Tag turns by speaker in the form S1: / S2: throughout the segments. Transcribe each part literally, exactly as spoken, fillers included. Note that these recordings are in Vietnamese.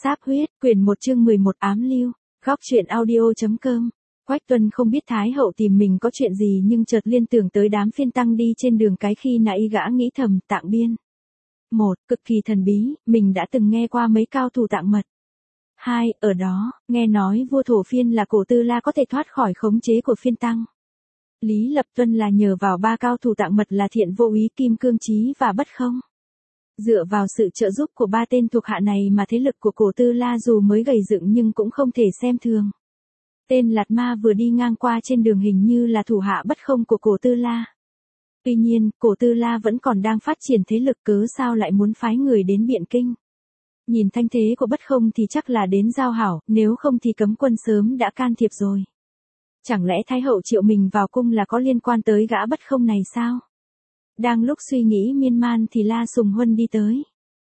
S1: Sáp huyết, quyển một chương mười một ám lưu, góc truyện audio.com. Quách Tuân không biết Thái hậu tìm mình có chuyện gì nhưng chợt liên tưởng tới đám phiên tăng đi trên đường cái khi nãy gã nghĩ thầm Tạng Biên. Một, cực kỳ thần bí, mình đã từng nghe qua mấy cao thủ Tạng mật. Hai, ở đó, nghe nói vua thổ phiên là Cổ Tư La có thể thoát khỏi khống chế của phiên tăng. Lý Lập Tuân là nhờ vào ba cao thủ Tạng mật là Thiện Vô Úy, Kim Cương Chí và Bất Không. Dựa vào sự trợ giúp của ba tên thuộc hạ này mà thế lực của Cổ Tư La dù mới gầy dựng nhưng cũng không thể xem thường. Tên Lạt Ma vừa đi ngang qua trên đường hình như là thủ hạ Bất Không của Cổ Tư La. Tuy nhiên, Cổ Tư La vẫn còn đang phát triển thế lực, cớ sao lại muốn phái người đến Biện Kinh. Nhìn thanh thế của Bất Không thì chắc là đến giao hảo, nếu không thì cấm quân sớm đã can thiệp rồi. Chẳng lẽ Thái hậu triệu mình vào cung là có liên quan tới gã Bất Không này sao? Đang lúc suy nghĩ miên man thì La Sùng Huân đi tới.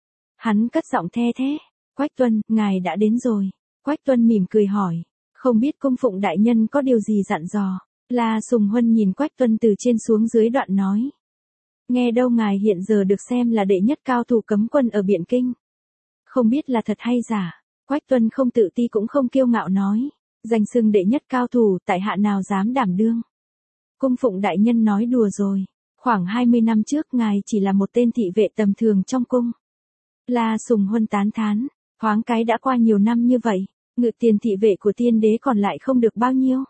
S1: Hắn cất giọng the thế. Quách Tuân, ngài đã đến rồi. Quách Tuân mỉm cười hỏi. Không biết cung phụng đại nhân có điều gì dặn dò. La Sùng Huân nhìn Quách Tuân từ trên xuống dưới đoạn nói. Nghe đâu ngài hiện giờ được xem là đệ nhất cao thủ cấm quân ở Biện Kinh. Không biết là thật hay giả. Quách Tuân không tự ti cũng không kiêu ngạo nói. Danh xưng đệ nhất cao thủ, tại hạ nào dám đảm đương. Cung phụng đại nhân nói đùa rồi. Khoảng hai mươi năm trước ngài chỉ là một tên thị vệ tầm thường trong cung. La Sùng Huân tán thán, thoáng cái đã qua nhiều năm như vậy, ngự tiền thị vệ của tiên đế còn lại không được bao nhiêu.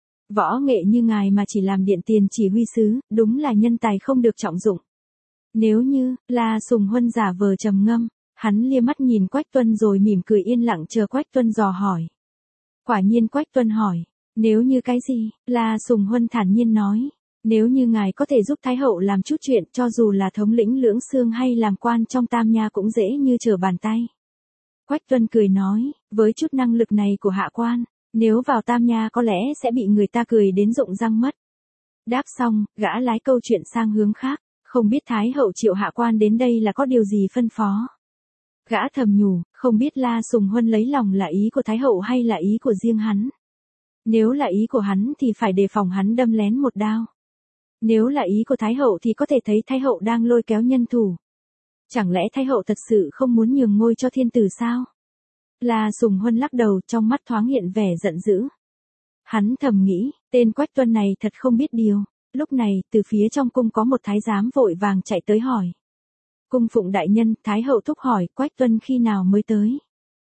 S1: Võ nghệ như ngài mà chỉ làm điện tiền chỉ huy sứ, đúng là nhân tài không được trọng dụng. Nếu như, La Sùng Huân giả vờ trầm ngâm, hắn lia mắt nhìn Quách Tuân rồi mỉm cười yên lặng chờ Quách Tuân dò hỏi. Quả nhiên Quách Tuân hỏi, nếu như cái gì, La Sùng Huân thản nhiên nói. Nếu như ngài có thể giúp Thái hậu làm chút chuyện cho dù là thống lĩnh Lưỡng Xương hay làm quan trong Tam Nha cũng dễ như trở bàn tay. Quách Tuân cười nói, với chút năng lực này của hạ quan, nếu vào Tam Nha có lẽ sẽ bị người ta cười đến rụng răng mất. Đáp xong, gã lái câu chuyện sang hướng khác, không biết Thái hậu triệu hạ quan đến đây là có điều gì phân phó. Gã thầm nhủ, không biết La Sùng Huân lấy lòng là ý của Thái hậu hay là ý của riêng hắn. Nếu là ý của hắn thì phải đề phòng hắn đâm lén một đao. Nếu là ý của Thái hậu thì có thể thấy Thái hậu đang lôi kéo nhân thủ. Chẳng lẽ Thái hậu thật sự không muốn nhường ngôi cho thiên tử sao? La Sùng Huân lắc đầu, trong mắt thoáng hiện vẻ giận dữ. Hắn thầm nghĩ, tên Quách Tuân này thật không biết điều. Lúc này, từ phía trong cung có một thái giám vội vàng chạy tới hỏi. Cung phụng đại nhân, Thái hậu thúc hỏi Quách Tuân khi nào mới tới.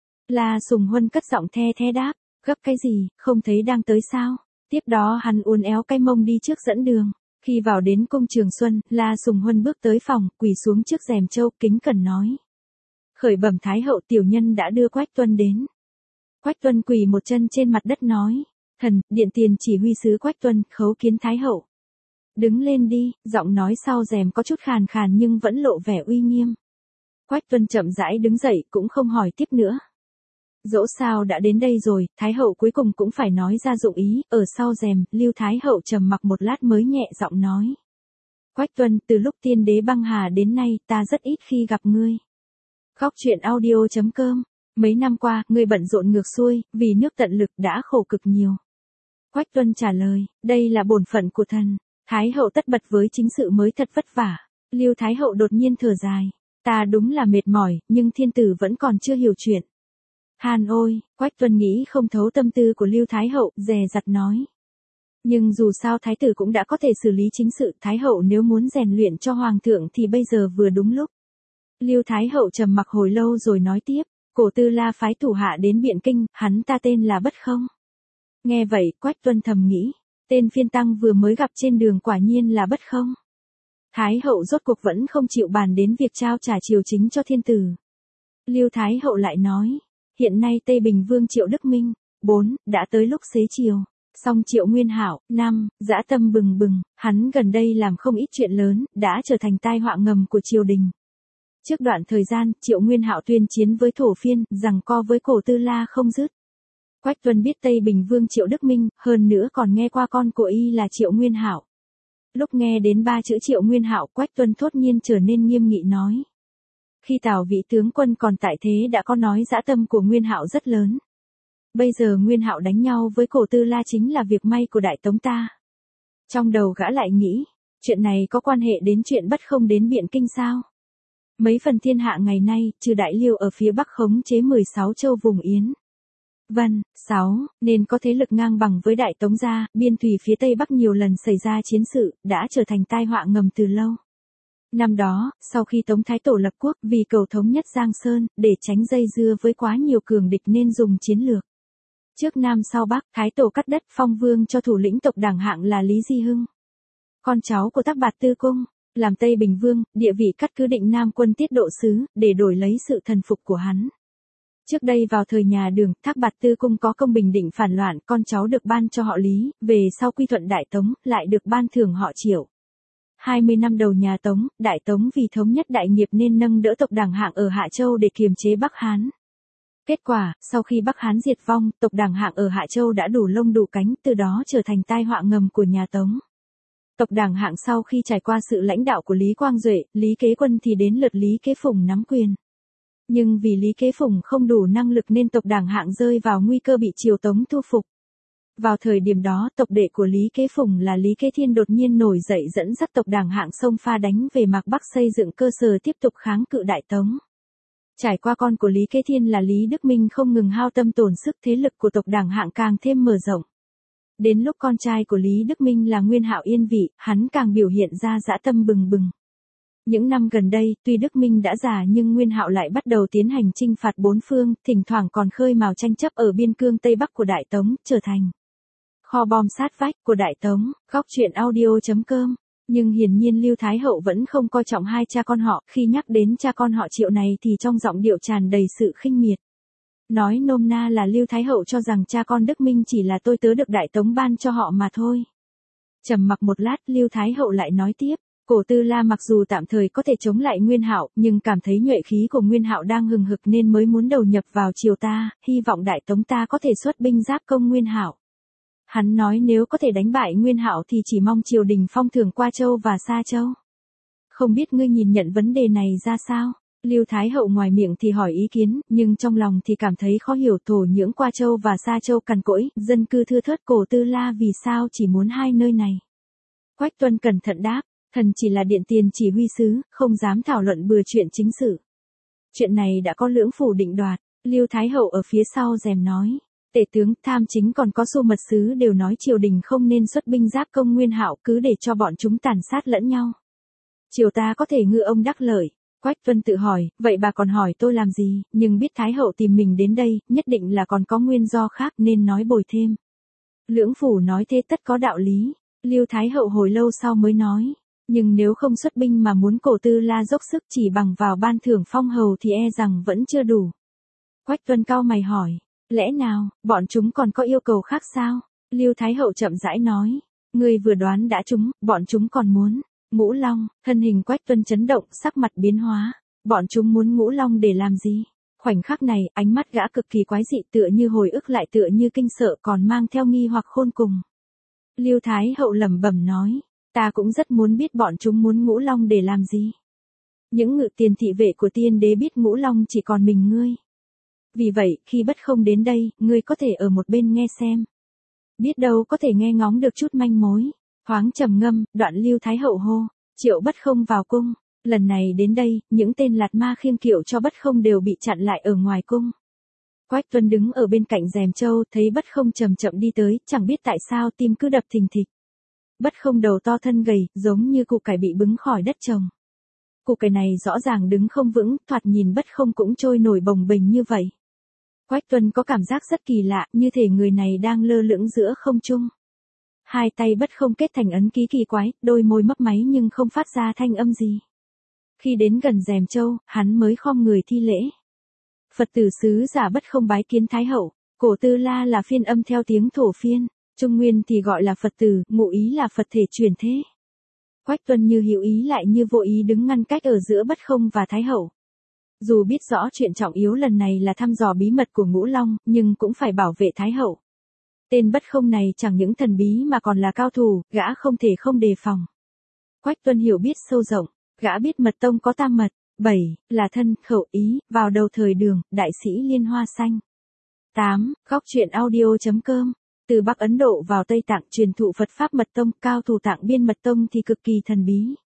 S1: La Sùng Huân cất giọng the thế đáp, gấp cái gì, không thấy đang tới sao? Tiếp đó hắn uốn éo cái mông đi trước dẫn đường. Khi vào đến cung Trường Xuân, La Sùng Huân bước tới phòng, quỳ xuống trước rèm châu, kính cẩn nói. Khởi bẩm Thái hậu, tiểu nhân đã đưa Quách Tuân đến. Quách Tuân quỳ một chân trên mặt đất nói. Thần, điện tiền chỉ huy sứ Quách Tuân, khấu kiến Thái hậu. Đứng lên đi, giọng nói sau rèm có chút khàn khàn nhưng vẫn lộ vẻ uy nghiêm. Quách Tuân chậm rãi đứng dậy, cũng không hỏi tiếp nữa. Dẫu sao đã đến đây rồi, Thái hậu cuối cùng cũng phải nói ra dụng ý, ở sau rèm, Lưu Thái hậu trầm mặc một lát mới nhẹ giọng nói. Quách Tuân, từ lúc tiên đế băng hà đến nay, ta rất ít khi gặp ngươi. Góc truyện audio.com, mấy năm qua, ngươi bận rộn ngược xuôi, vì nước tận lực đã khổ cực nhiều. Quách Tuân trả lời, đây là bổn phận của thần, Thái hậu tất bật với chính sự mới thật vất vả. Lưu Thái hậu đột nhiên thở dài, ta đúng là mệt mỏi, nhưng thiên tử vẫn còn chưa hiểu chuyện. Hàn ôi, Quách Tuân nghĩ không thấu tâm tư của Lưu Thái hậu, dè dặt nói. Nhưng dù sao Thái tử cũng đã có thể xử lý chính sự, Thái hậu nếu muốn rèn luyện cho Hoàng thượng thì bây giờ vừa đúng lúc. Lưu Thái hậu trầm mặc hồi lâu rồi nói tiếp, Cổ Tư La phái thủ hạ đến Biện Kinh, hắn ta tên là Bất Không. Nghe vậy, Quách Tuân thầm nghĩ, tên phiên tăng vừa mới gặp trên đường quả nhiên là Bất Không. Thái hậu rốt cuộc vẫn không chịu bàn đến việc trao trả triều chính cho thiên tử. Lưu Thái hậu lại nói. Hiện nay Tây Bình Vương Triệu Đức Minh, bốn, đã tới lúc xế chiều. Song Triệu Nguyên Hạo, năm, dã tâm bừng bừng, hắn gần đây làm không ít chuyện lớn, đã trở thành tai họa ngầm của triều đình. Trước đoạn thời gian, Triệu Nguyên Hạo tuyên chiến với thổ phiên, giằng co với Cổ Tư La không dứt. Quách Tuân biết Tây Bình Vương Triệu Đức Minh, hơn nữa còn nghe qua con của y là Triệu Nguyên Hạo. Lúc nghe đến ba chữ Triệu Nguyên Hạo, Quách Tuân thốt nhiên trở nên nghiêm nghị nói. Khi Tào vị tướng quân còn tại thế đã có nói dã tâm của Nguyên Hạo rất lớn. Bây giờ Nguyên Hạo đánh nhau với Cổ Tư La chính là việc may của Đại Tống ta. Trong đầu gã lại nghĩ, chuyện này có quan hệ đến chuyện Bất Không đến Biện Kinh sao? Mấy phần thiên hạ ngày nay, trừ Đại Liêu ở phía bắc khống chế mười sáu châu vùng Yến. Vân, sáu, nên có thế lực ngang bằng với Đại Tống gia, biên thùy phía tây bắc nhiều lần xảy ra chiến sự, đã trở thành tai họa ngầm từ lâu. Năm đó, sau khi Tống Thái Tổ lập quốc vì cầu thống nhất Giang Sơn, để tránh dây dưa với quá nhiều cường địch nên dùng chiến lược trước Nam sau Bắc, Thái Tổ cắt đất phong vương cho thủ lĩnh tộc Đảng Hạng là Lý Di Hưng, con cháu của Thác Bạt Tư Cung, làm Tây Bình Vương, địa vị cắt cứ Định Nam quân tiết độ sứ, để đổi lấy sự thần phục của hắn. Trước đây vào thời nhà Đường, Thác Bạt Tư Cung có công bình định phản loạn, con cháu được ban cho họ Lý, về sau quy thuận Đại Tống, lại được ban thưởng họ Triệu. hai mươi năm đầu nhà Tống, Đại Tống vì thống nhất đại nghiệp nên nâng đỡ tộc Đảng Hạng ở Hạ Châu để kiềm chế Bắc Hán. Kết quả, sau khi Bắc Hán diệt vong, tộc Đảng Hạng ở Hạ Châu đã đủ lông đủ cánh, từ đó trở thành tai họa ngầm của nhà Tống. Tộc Đảng Hạng sau khi trải qua sự lãnh đạo của Lý Quang Duệ, Lý Kế Quân thì đến lượt Lý Kế Phùng nắm quyền. Nhưng vì Lý Kế Phùng không đủ năng lực nên tộc Đảng Hạng rơi vào nguy cơ bị triều Tống thu phục. Vào thời điểm đó, tộc đệ của Lý Kế Phùng là Lý Kế Thiên đột nhiên nổi dậy dẫn dắt tộc Đảng Hạng xông pha đánh về Mạc Bắc xây dựng cơ sở tiếp tục kháng cự Đại Tống. Trải qua con của Lý Kế Thiên là Lý Đức Minh không ngừng hao tâm tổn sức, thế lực của tộc Đảng Hạng càng thêm mở rộng. Đến lúc con trai của Lý Đức Minh là Nguyên Hạo yên vị, hắn càng biểu hiện ra dã tâm bừng bừng. Những năm gần đây, tuy Đức Minh đã già nhưng Nguyên Hạo lại bắt đầu tiến hành chinh phạt bốn phương, thỉnh thoảng còn khơi mào tranh chấp ở biên cương Tây Bắc của Đại Tống, trở thành kho bom sát vách của Đại Tống. Góc truyện audio chấm com. Nhưng hiển nhiên Lưu Thái Hậu vẫn không coi trọng hai cha con họ, khi nhắc đến cha con họ Triệu này thì trong giọng điệu tràn đầy sự khinh miệt. Nói nôm na là Lưu Thái Hậu cho rằng cha con Đức Minh chỉ là tôi tớ được Đại Tống ban cho họ mà thôi. Trầm mặc một lát, Lưu Thái Hậu lại nói tiếp, Cổ Tư La mặc dù tạm thời có thể chống lại Nguyên Hạo, nhưng cảm thấy nhuệ khí của Nguyên Hạo đang hừng hực nên mới muốn đầu nhập vào triều ta, hy vọng Đại Tống ta có thể xuất binh giáp công Nguyên Hạo. Hắn nói nếu có thể đánh bại Nguyên Hạo thì chỉ mong triều đình phong thưởng Qua Châu và Sa Châu. Không biết ngươi nhìn nhận vấn đề này ra sao? Lưu Thái Hậu ngoài miệng thì hỏi ý kiến, nhưng trong lòng thì cảm thấy khó hiểu, thổ nhưỡng Qua Châu và Sa Châu cằn cỗi, dân cư thưa thớt, Cổ Tư La vì sao chỉ muốn hai nơi này? Quách Tuân cẩn thận đáp, thần chỉ là điện tiền chỉ huy sứ, không dám thảo luận bừa chuyện chính sự. Chuyện này đã có lưỡng phủ định đoạt. Lưu Thái Hậu ở phía sau rèm nói, tể tướng, tham chính còn có xu mật sứ đều nói triều đình không nên xuất binh giáp công Nguyên Hạo, cứ để cho bọn chúng tàn sát lẫn nhau. Triều ta có thể ngư ông đắc lợi. Quách Tuân tự hỏi, vậy bà còn hỏi tôi làm gì, nhưng biết Thái Hậu tìm mình đến đây, nhất định là còn có nguyên do khác nên nói bồi thêm. Lưỡng phủ nói thế tất có đạo lý. Lưu Thái Hậu hồi lâu sau mới nói, nhưng nếu không xuất binh mà muốn Cổ Tư La dốc sức chỉ bằng vào ban thưởng phong hầu thì e rằng vẫn chưa đủ. Quách Tuân cau mày hỏi, lẽ nào, bọn chúng còn có yêu cầu khác sao? Lưu Thái Hậu chậm rãi nói, ngươi vừa đoán đã trúng, bọn chúng còn muốn Ngũ Long. Thân hình Quách Tuân chấn động, sắc mặt biến hóa. Bọn chúng muốn Ngũ Long để làm gì? Khoảnh khắc này, ánh mắt gã cực kỳ quái dị, tựa như hồi ức lại tựa như kinh sợ, còn mang theo nghi hoặc khôn cùng. Lưu Thái Hậu lẩm bẩm nói, ta cũng rất muốn biết bọn chúng muốn Ngũ Long để làm gì. Những ngự tiền thị vệ của tiên đế biết Ngũ Long chỉ còn mình ngươi. Vì vậy, khi Bất Không đến đây, ngươi có thể ở một bên nghe xem. Biết đâu có thể nghe ngóng được chút manh mối. Thoáng trầm ngâm, đoạn Lưu Thái Hậu hô, Triệu Bất Không vào cung. Lần này đến đây, những tên lạt ma khiêng kiệu cho Bất Không đều bị chặn lại ở ngoài cung. Quách Tuân đứng ở bên cạnh rèm châu, thấy Bất Không chậm chậm đi tới, chẳng biết tại sao tim cứ đập thình thịch. Bất Không đầu to thân gầy, giống như củ cải bị bứng khỏi đất trồng. Củ cải này rõ ràng đứng không vững, thoạt nhìn Bất Không cũng trôi nổi bồng bềnh như vậy. Quách Tuân có cảm giác rất kỳ lạ, như thể người này đang lơ lửng giữa không trung. Hai tay Bất Không kết thành ấn ký kỳ quái, đôi môi mấp máy nhưng không phát ra thanh âm gì. Khi đến gần rèm châu, hắn mới khom người thi lễ. Phật tử sứ giả Bất Không bái kiến Thái Hậu. Cổ Tư La là phiên âm theo tiếng thổ phiên, Trung Nguyên thì gọi là Phật tử, ngụ ý là Phật thể truyền thế. Quách Tuân như hữu ý lại như vô ý đứng ngăn cách ở giữa Bất Không và Thái Hậu. Dù biết rõ chuyện trọng yếu lần này là thăm dò bí mật của Ngũ Long, nhưng cũng phải bảo vệ Thái Hậu. Tên Bất Không này chẳng những thần bí mà còn là cao thủ, gã không thể không đề phòng. Quách Tuân hiểu biết sâu rộng, gã biết mật tông có tam mật, bảy, là thân, khẩu, ý, vào đầu thời Đường, đại sĩ liên hoa xanh. tám. Góc truyện audio chấm com. Từ Bắc Ấn Độ vào Tây Tạng truyền thụ Phật Pháp mật tông, cao thủ Tạng Biên mật tông thì cực kỳ thần bí.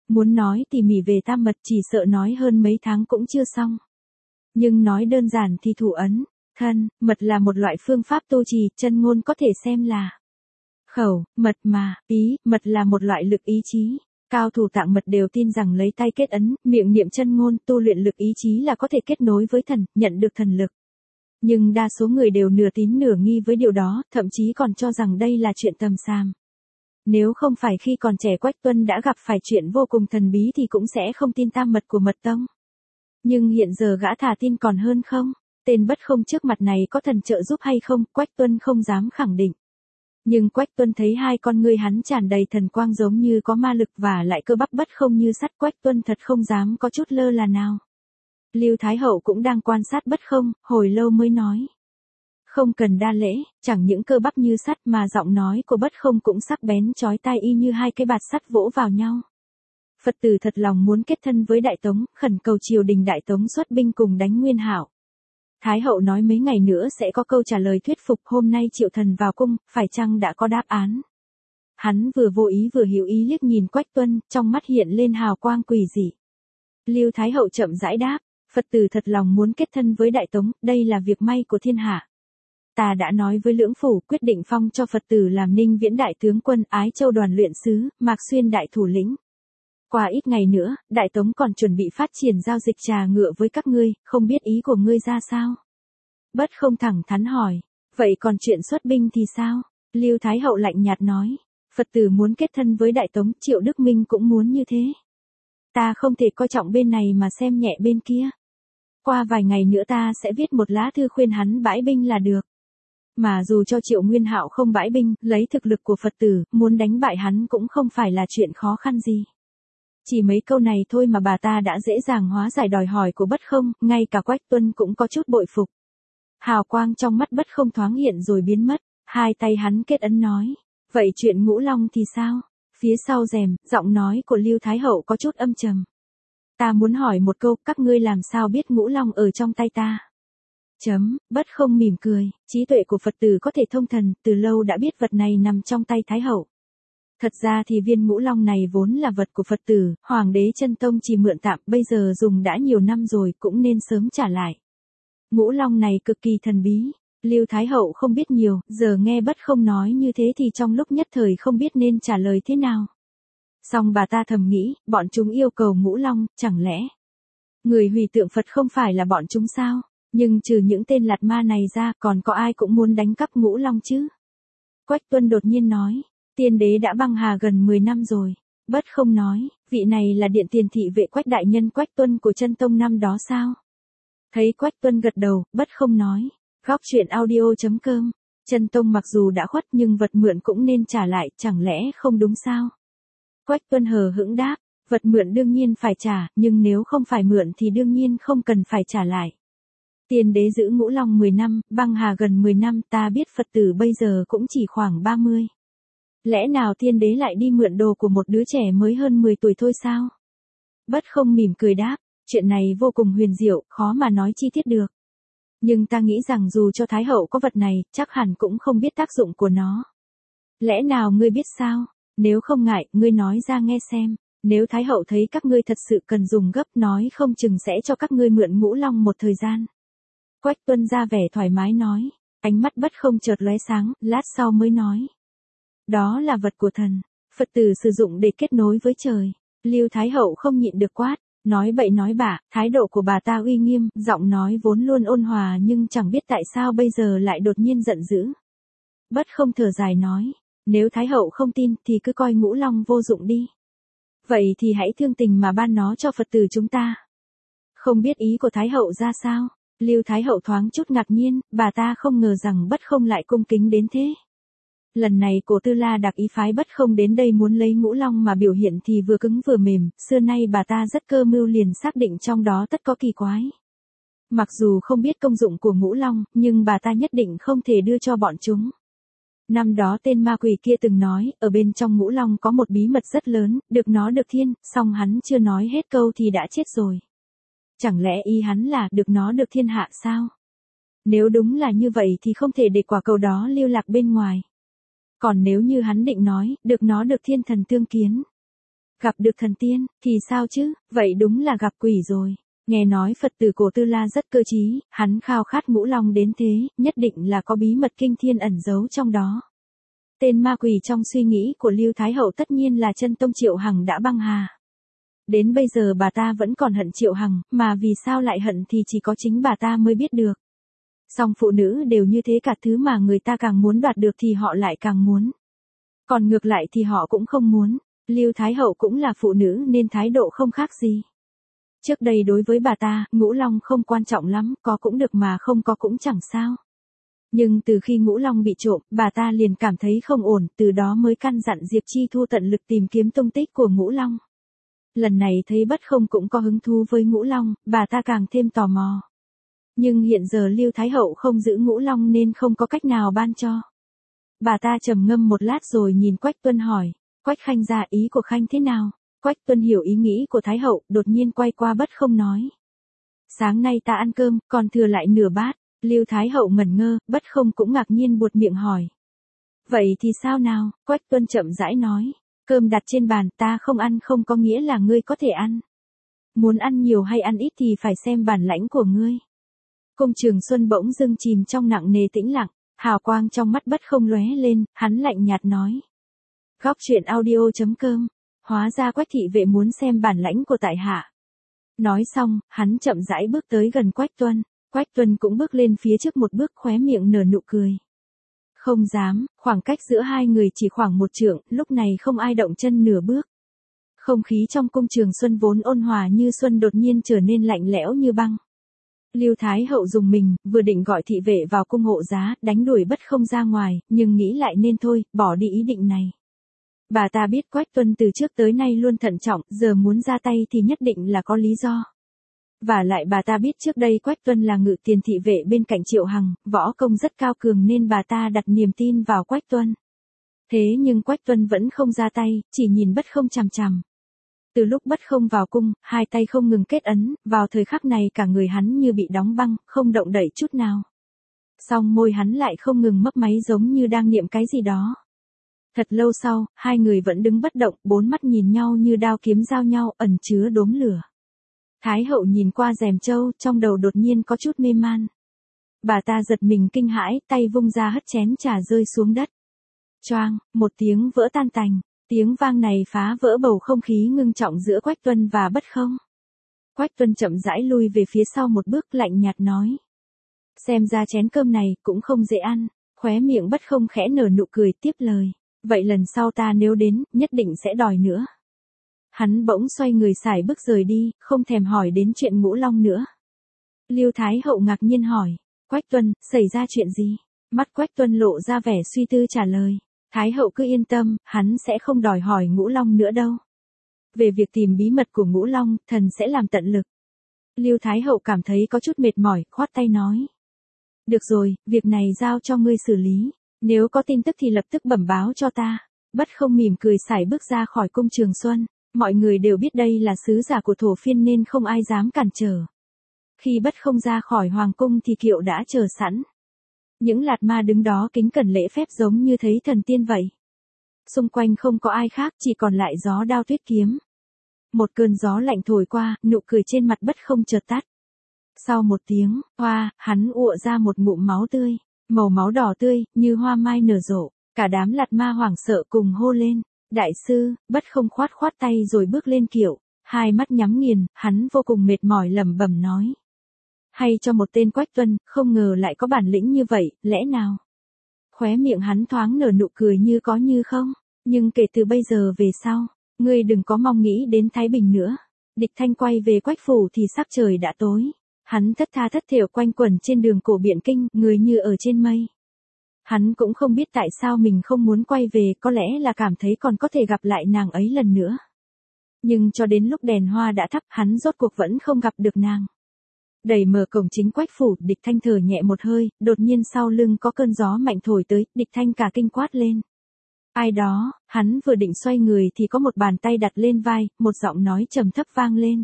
S1: Muốn nói tỉ mỉ về tam mật chỉ sợ nói hơn mấy tháng cũng chưa xong. Nhưng nói đơn giản thì thủ ấn, thân, mật là một loại phương pháp tu trì, chân ngôn có thể xem là khẩu, mật mà, ý, mật là một loại lực ý chí. Cao thủ tạng mật đều tin rằng lấy tay kết ấn, miệng niệm chân ngôn, tu luyện lực ý chí là có thể kết nối với thần, nhận được thần lực. Nhưng đa số người đều nửa tín nửa nghi với điều đó, thậm chí còn cho rằng đây là chuyện tầm xàm. Nếu không phải khi còn trẻ Quách Tuân đã gặp phải chuyện vô cùng thần bí thì cũng sẽ không tin tam mật của mật tông. Nhưng hiện giờ gã thà tin còn hơn không? Tên bất không trước mặt này có thần trợ giúp hay không, Quách Tuân không dám khẳng định. Nhưng Quách Tuân thấy hai con ngươi hắn tràn đầy thần quang giống như có ma lực và lại cơ bắp bất không như sắt, Quách Tuân thật không dám có chút lơ là nào. Lưu Thái Hậu cũng đang quan sát bất không, hồi lâu mới nói. Không cần đa lễ, chẳng những cơ bắp như sắt mà giọng nói của bất không cũng sắc bén chói tai y như hai cái bạt sắt vỗ vào nhau. Phật tử thật lòng muốn kết thân với Đại Tống, khẩn cầu triều đình Đại Tống xuất binh cùng đánh Nguyên Hạo. Thái hậu nói mấy ngày nữa sẽ có câu trả lời thuyết phục, hôm nay triệu thần vào cung, phải chăng đã có đáp án. Hắn vừa vô ý vừa hiểu ý liếc nhìn Quách Tuân, trong mắt hiện lên hào quang quỷ dị. Lưu Thái hậu chậm rãi đáp, Phật tử thật lòng muốn kết thân với Đại Tống, đây là việc may của thiên hạ. Ta đã nói với Lưỡng Phủ, quyết định phong cho Phật tử làm Ninh Viễn đại tướng quân, Ái Châu đoàn luyện sứ, Mạc Xuyên đại thủ lĩnh. Qua ít ngày nữa, Đại Tống còn chuẩn bị phát triển giao dịch trà ngựa với các ngươi, không biết ý của ngươi ra sao? Bất không thẳng thắn hỏi, vậy còn chuyện xuất binh thì sao? Lưu Thái hậu lạnh nhạt nói, Phật tử muốn kết thân với Đại Tống, Triệu Đức Minh cũng muốn như thế. Ta không thể coi trọng bên này mà xem nhẹ bên kia. Qua vài ngày nữa ta sẽ viết một lá thư khuyên hắn bãi binh là được. Mà dù cho Triệu Nguyên Hạo không bãi binh, lấy thực lực của Phật tử, muốn đánh bại hắn cũng không phải là chuyện khó khăn gì. Chỉ mấy câu này thôi mà bà ta đã dễ dàng hóa giải đòi hỏi của bất không, ngay cả Quách Tuân cũng có chút bội phục. Hào quang trong mắt bất không thoáng hiện rồi biến mất, hai tay hắn kết ấn nói. Vậy chuyện Ngũ Long thì sao? Phía sau rèm, giọng nói của Lưu Thái hậu có chút âm trầm. Ta muốn hỏi một câu, các ngươi làm sao biết Ngũ Long ở trong tay ta? Chấm, bất không mỉm cười, trí tuệ của Phật tử có thể thông thần, từ lâu đã biết vật này nằm trong tay Thái hậu. Thật ra thì viên Ngũ Long này vốn là vật của Phật tử, Hoàng đế Chân Tông chỉ mượn tạm, bây giờ dùng đã nhiều năm rồi cũng nên sớm trả lại. Ngũ Long này cực kỳ thần bí, Lưu Thái hậu không biết nhiều, giờ nghe bất không nói như thế thì trong lúc nhất thời không biết nên trả lời thế nào. Song bà ta thầm nghĩ, bọn chúng yêu cầu Ngũ Long, chẳng lẽ người hủy tượng Phật không phải là bọn chúng sao? Nhưng trừ những tên lạt ma này ra, còn có ai cũng muốn đánh cắp Ngũ Long chứ? Quách Tuân đột nhiên nói, tiên đế đã băng hà gần mười năm rồi. Bất không nói, vị này là điện tiền thị vệ Quách đại nhân Quách Tuân của Chân Tông năm đó sao? Thấy Quách Tuân gật đầu, bất không nói, góc truyện audio chấm com, Chân Tông mặc dù đã khuất nhưng vật mượn cũng nên trả lại, chẳng lẽ không đúng sao? Quách Tuân hờ hững đáp, vật mượn đương nhiên phải trả, nhưng nếu không phải mượn thì đương nhiên không cần phải trả lại. Tiên đế giữ Ngũ Long mười năm, băng hà gần mười năm, ta biết Phật tử bây giờ cũng chỉ khoảng ba mươi. Lẽ nào tiên đế lại đi mượn đồ của một đứa trẻ mới hơn mười tuổi thôi sao? Bất không mỉm cười đáp, chuyện này vô cùng huyền diệu, khó mà nói chi tiết được. Nhưng ta nghĩ rằng dù cho Thái hậu có vật này, chắc hẳn cũng không biết tác dụng của nó. Lẽ nào ngươi biết sao? Nếu không ngại, ngươi nói ra nghe xem. Nếu Thái hậu thấy các ngươi thật sự cần dùng gấp, nói không chừng sẽ cho các ngươi mượn Ngũ Long một thời gian. Quách Tuân ra vẻ thoải mái nói, ánh mắt bất không chợt lóe sáng, lát sau mới nói. Đó là vật của thần, Phật tử sử dụng để kết nối với trời. Lưu Thái hậu không nhịn được quát, nói bậy nói bạ, thái độ của bà ta uy nghiêm, giọng nói vốn luôn ôn hòa nhưng chẳng biết tại sao bây giờ lại đột nhiên giận dữ. Bất không thở dài nói, nếu Thái hậu không tin thì cứ coi Ngũ Long vô dụng đi. Vậy thì hãy thương tình mà ban nó cho Phật tử chúng ta. Không biết ý của Thái hậu ra sao? Lưu Thái hậu thoáng chút ngạc nhiên, bà ta không ngờ rằng bất không lại cung kính đến thế. Lần này Cổ Tư La đặc ý phái bất không đến đây muốn lấy Ngũ Long mà biểu hiện thì vừa cứng vừa mềm, xưa nay bà ta rất cơ mưu liền xác định trong đó tất có kỳ quái. Mặc dù không biết công dụng của Ngũ Long, nhưng bà ta nhất định không thể đưa cho bọn chúng. Năm đó tên ma quỷ kia từng nói, ở bên trong Ngũ Long có một bí mật rất lớn, được nó được thiên, song hắn chưa nói hết câu thì đã chết rồi. Chẳng lẽ ý hắn là được nó được thiên hạ sao? Nếu đúng là như vậy thì không thể để quả cầu đó lưu lạc bên ngoài. Còn nếu như hắn định nói, được nó được thiên thần tương kiến. Gặp được thần tiên, thì sao chứ, vậy đúng là gặp quỷ rồi. Nghe nói Phật tử Cổ Tư La rất cơ trí, hắn khao khát Ngũ Long đến thế, nhất định là có bí mật kinh thiên ẩn giấu trong đó. Tên ma quỷ trong suy nghĩ của Lưu Thái Hậu tất nhiên là chân tông Triệu Hằng đã băng hà. Đến bây giờ bà ta vẫn còn hận Triệu Hằng, mà vì sao lại hận thì chỉ có chính bà ta mới biết được. Song phụ nữ đều như thế, cả thứ mà người ta càng muốn đoạt được thì họ lại càng muốn. Còn ngược lại thì họ cũng không muốn. Lưu Thái Hậu cũng là phụ nữ nên thái độ không khác gì. Trước đây đối với bà ta, Ngũ Long không quan trọng lắm, có cũng được mà không có cũng chẳng sao. Nhưng từ khi Ngũ Long bị trộm, bà ta liền cảm thấy không ổn, từ đó mới căn dặn Diệp Chi Thu tận lực tìm kiếm tung tích của Ngũ Long. Lần này thấy Bất Không cũng có hứng thú với Ngũ Long, bà ta càng thêm tò mò. Nhưng hiện giờ Lưu Thái Hậu không giữ Ngũ Long nên không có cách nào ban cho. Bà ta trầm ngâm một lát rồi nhìn Quách Tuân hỏi, Quách Khanh gia, ý của Khanh thế nào? Quách Tuân hiểu ý nghĩ của Thái Hậu, đột nhiên quay qua Bất Không nói. Sáng nay ta ăn cơm, còn thừa lại nửa bát. Lưu Thái Hậu ngẩn ngơ, Bất Không cũng ngạc nhiên buột miệng hỏi. Vậy thì sao nào? Quách Tuân chậm rãi nói. Cơm đặt trên bàn, ta không ăn không có nghĩa là ngươi có thể ăn. Muốn ăn nhiều hay ăn ít thì phải xem bản lãnh của ngươi. Cung Trường Xuân bỗng dưng chìm trong nặng nề tĩnh lặng, hào quang trong mắt Bất Không lóe lên, hắn lạnh nhạt nói. Góc truyện audio chấm com, hóa ra Quách thị vệ muốn xem bản lãnh của tại hạ. Nói xong, hắn chậm rãi bước tới gần Quách Tuân, Quách Tuân cũng bước lên phía trước một bước, khóe miệng nở nụ cười. Không dám, khoảng cách giữa hai người chỉ khoảng một trượng, lúc này không ai động chân nửa bước. Không khí trong cung Trường Xuân vốn ôn hòa như xuân đột nhiên trở nên lạnh lẽo như băng. Lưu Thái Hậu dùng mình, vừa định gọi thị vệ vào cung hộ giá, đánh đuổi Bất Không ra ngoài, nhưng nghĩ lại nên thôi, bỏ đi ý định này. Bà ta biết Quách Tuân từ trước tới nay luôn thận trọng, giờ muốn ra tay thì nhất định là có lý do. Và lại bà ta biết trước đây Quách Tuân là ngự tiền thị vệ bên cạnh Triệu Hằng, võ công rất cao cường nên bà ta đặt niềm tin vào Quách Tuân. Thế nhưng Quách Tuân vẫn không ra tay, chỉ nhìn Bất Không chằm chằm. Từ lúc Bất Không vào cung, hai tay không ngừng kết ấn, vào thời khắc này cả người hắn như bị đóng băng, không động đậy chút nào. Song môi hắn lại không ngừng mấp máy giống như đang niệm cái gì đó. Thật lâu sau, hai người vẫn đứng bất động, bốn mắt nhìn nhau như đao kiếm giao nhau, ẩn chứa đốm lửa. Thái Hậu nhìn qua rèm châu, trong đầu đột nhiên có chút mê man. Bà ta giật mình kinh hãi, tay vung ra hất chén trà rơi xuống đất. Choang, một tiếng vỡ tan tành, tiếng vang này phá vỡ bầu không khí ngưng trọng giữa Quách Tuân và Bất Không. Quách Tuân chậm rãi lui về phía sau một bước, lạnh nhạt nói. Xem ra chén cơm này cũng không dễ ăn, khóe miệng Bất Không khẽ nở nụ cười tiếp lời. Vậy lần sau ta nếu đến, nhất định sẽ đòi nữa. Hắn bỗng xoay người sải bước rời đi, không thèm hỏi đến chuyện Ngũ Long nữa. Lưu Thái Hậu ngạc nhiên hỏi, Quách Tuân, xảy ra chuyện gì? Mắt Quách Tuân lộ ra vẻ suy tư trả lời. Thái Hậu cứ yên tâm, hắn sẽ không đòi hỏi Ngũ Long nữa đâu. Về việc tìm bí mật của Ngũ Long, thần sẽ làm tận lực. Lưu Thái Hậu cảm thấy có chút mệt mỏi, khoát tay nói. Được rồi, việc này giao cho ngươi xử lý. Nếu có tin tức thì lập tức bẩm báo cho ta. Bất Không mỉm cười sải bước ra khỏi cung Trường Xuân. Mọi người đều biết đây là sứ giả của Thổ Phiên nên không ai dám cản trở. Khi Bất Không ra khỏi hoàng cung thì kiệu đã chờ sẵn. Những lạt ma đứng đó kính cẩn lễ phép giống như thấy thần tiên vậy. Xung quanh không có ai khác, chỉ còn lại gió đao tuyết kiếm. Một cơn gió lạnh thổi qua, nụ cười trên mặt Bất Không chợt tắt. Sau một tiếng, hoa, hắn ụa ra một ngụm máu tươi. Màu máu đỏ tươi, như hoa mai nở rộ, cả đám lạt ma hoảng sợ cùng hô lên. Đại sư, Bất Không khoát khoát tay rồi bước lên kiệu, hai mắt nhắm nghiền, hắn vô cùng mệt mỏi lẩm bẩm nói. Hay cho một tên Quách Tuân, không ngờ lại có bản lĩnh như vậy, lẽ nào? Khóe miệng hắn thoáng nở nụ cười như có như không, nhưng kể từ bây giờ về sau, ngươi đừng có mong nghĩ đến Thái Bình nữa. Địch Thanh quay về Quách phủ thì sắc trời đã tối. Hắn thất tha thất thểu quanh quẩn trên đường cổ Biện Kinh, người như ở trên mây. Hắn cũng không biết tại sao mình không muốn quay về, có lẽ là cảm thấy còn có thể gặp lại nàng ấy lần nữa. Nhưng cho đến lúc đèn hoa đã thắp, hắn rốt cuộc vẫn không gặp được nàng. Đẩy mở cổng chính Quách phủ, Địch Thanh thở nhẹ một hơi, đột nhiên sau lưng có cơn gió mạnh thổi tới, Địch Thanh cả kinh quát lên. Ai đó, hắn vừa định xoay người thì có một bàn tay đặt lên vai, một giọng nói trầm thấp vang lên.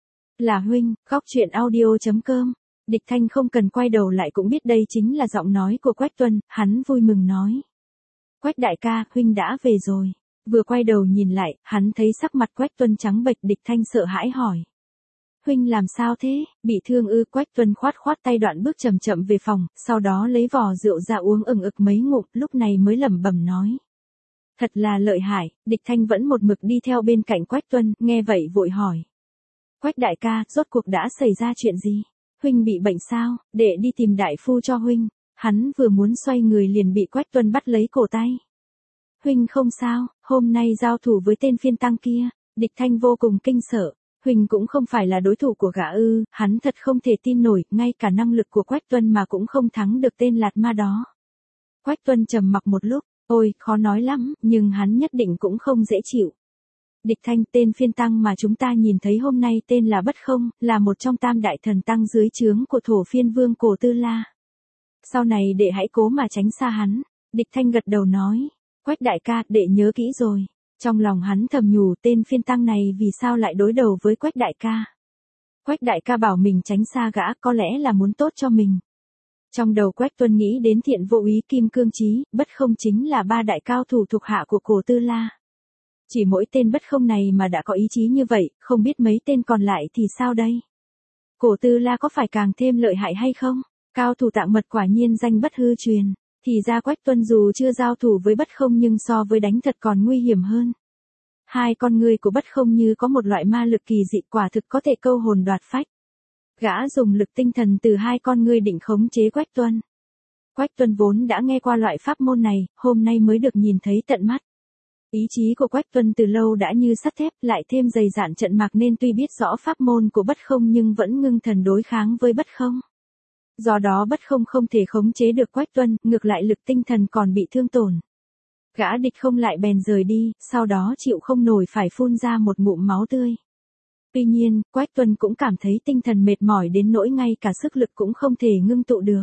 S1: Là huynh, góc truyện audio chấm com. Địch Thanh không cần quay đầu lại cũng biết đây chính là giọng nói của Quách Tuân, hắn vui mừng nói. Quách đại ca, huynh đã về rồi. Vừa quay đầu nhìn lại, hắn thấy sắc mặt Quách Tuân trắng bệch. Địch Thanh sợ hãi hỏi. Huynh làm sao thế, bị thương ư? Quách Tuân khoát khoát tay đoạn bước chậm chậm về phòng, sau đó lấy vò rượu ra uống ừng ực mấy ngụm, lúc này mới lẩm bẩm nói. Thật là lợi hại. Địch Thanh vẫn một mực đi theo bên cạnh Quách Tuân, nghe vậy vội hỏi. Quách đại ca, rốt cuộc đã xảy ra chuyện gì? Huynh bị bệnh sao? Đệ đi tìm đại phu cho huynh. Hắn vừa muốn xoay người liền bị Quách Tuân bắt lấy cổ tay. Huynh không sao, hôm nay giao thủ với tên phiên tăng kia. Địch Thanh vô cùng kinh sợ. Huynh cũng không phải là đối thủ của gã ư? Hắn thật không thể tin nổi, ngay cả năng lực của Quách Tuân mà cũng không thắng được tên lạt ma đó. Quách Tuân trầm mặc một lúc. Ôi, khó nói lắm, nhưng hắn nhất định cũng không dễ chịu. Địch Thanh, tên phiên tăng mà chúng ta nhìn thấy hôm nay tên là Bất Không, là một trong tam đại thần tăng dưới trướng của thổ phiên vương Cổ Tư La. Sau này đệ hãy cố mà tránh xa hắn. Địch Thanh gật đầu nói. Quách đại ca, đệ nhớ kỹ rồi. Trong lòng hắn thầm nhủ tên phiên tăng này vì sao lại đối đầu với Quách đại ca. Quách đại ca bảo mình tránh xa gã có lẽ là muốn tốt cho mình. Trong đầu Quách Tuân nghĩ đến Thiện Vô Úy Kim Cương Chí, Bất Không chính là ba đại cao thủ thuộc hạ của Cổ Tư La. Chỉ mỗi tên Bất Không này mà đã có ý chí như vậy, không biết mấy tên còn lại thì sao đây? Cổ Tư La có phải càng thêm lợi hại hay không? Cao thủ tạng mật quả nhiên danh bất hư truyền. Thì ra Quách Tuân dù chưa giao thủ với Bất Không nhưng so với đánh thật còn nguy hiểm hơn. Hai con người của Bất Không như có một loại ma lực kỳ dị, quả thực có thể câu hồn đoạt phách. Gã dùng lực tinh thần từ hai con ngươi định khống chế Quách Tuân. Quách Tuân vốn đã nghe qua loại pháp môn này, hôm nay mới được nhìn thấy tận mắt. Ý chí của Quách Tuân từ lâu đã như sắt thép, lại thêm dày dạn trận mạc nên tuy biết rõ pháp môn của Bất Không nhưng vẫn ngưng thần đối kháng với Bất Không. Do đó Bất Không không thể khống chế được Quách Tuân, ngược lại lực tinh thần còn bị thương tổn. Gã địch không lại bèn rời đi, sau đó chịu không nổi phải phun ra một ngụm máu tươi. Tuy nhiên, Quách Tuân cũng cảm thấy tinh thần mệt mỏi đến nỗi ngay cả sức lực cũng không thể ngưng tụ được.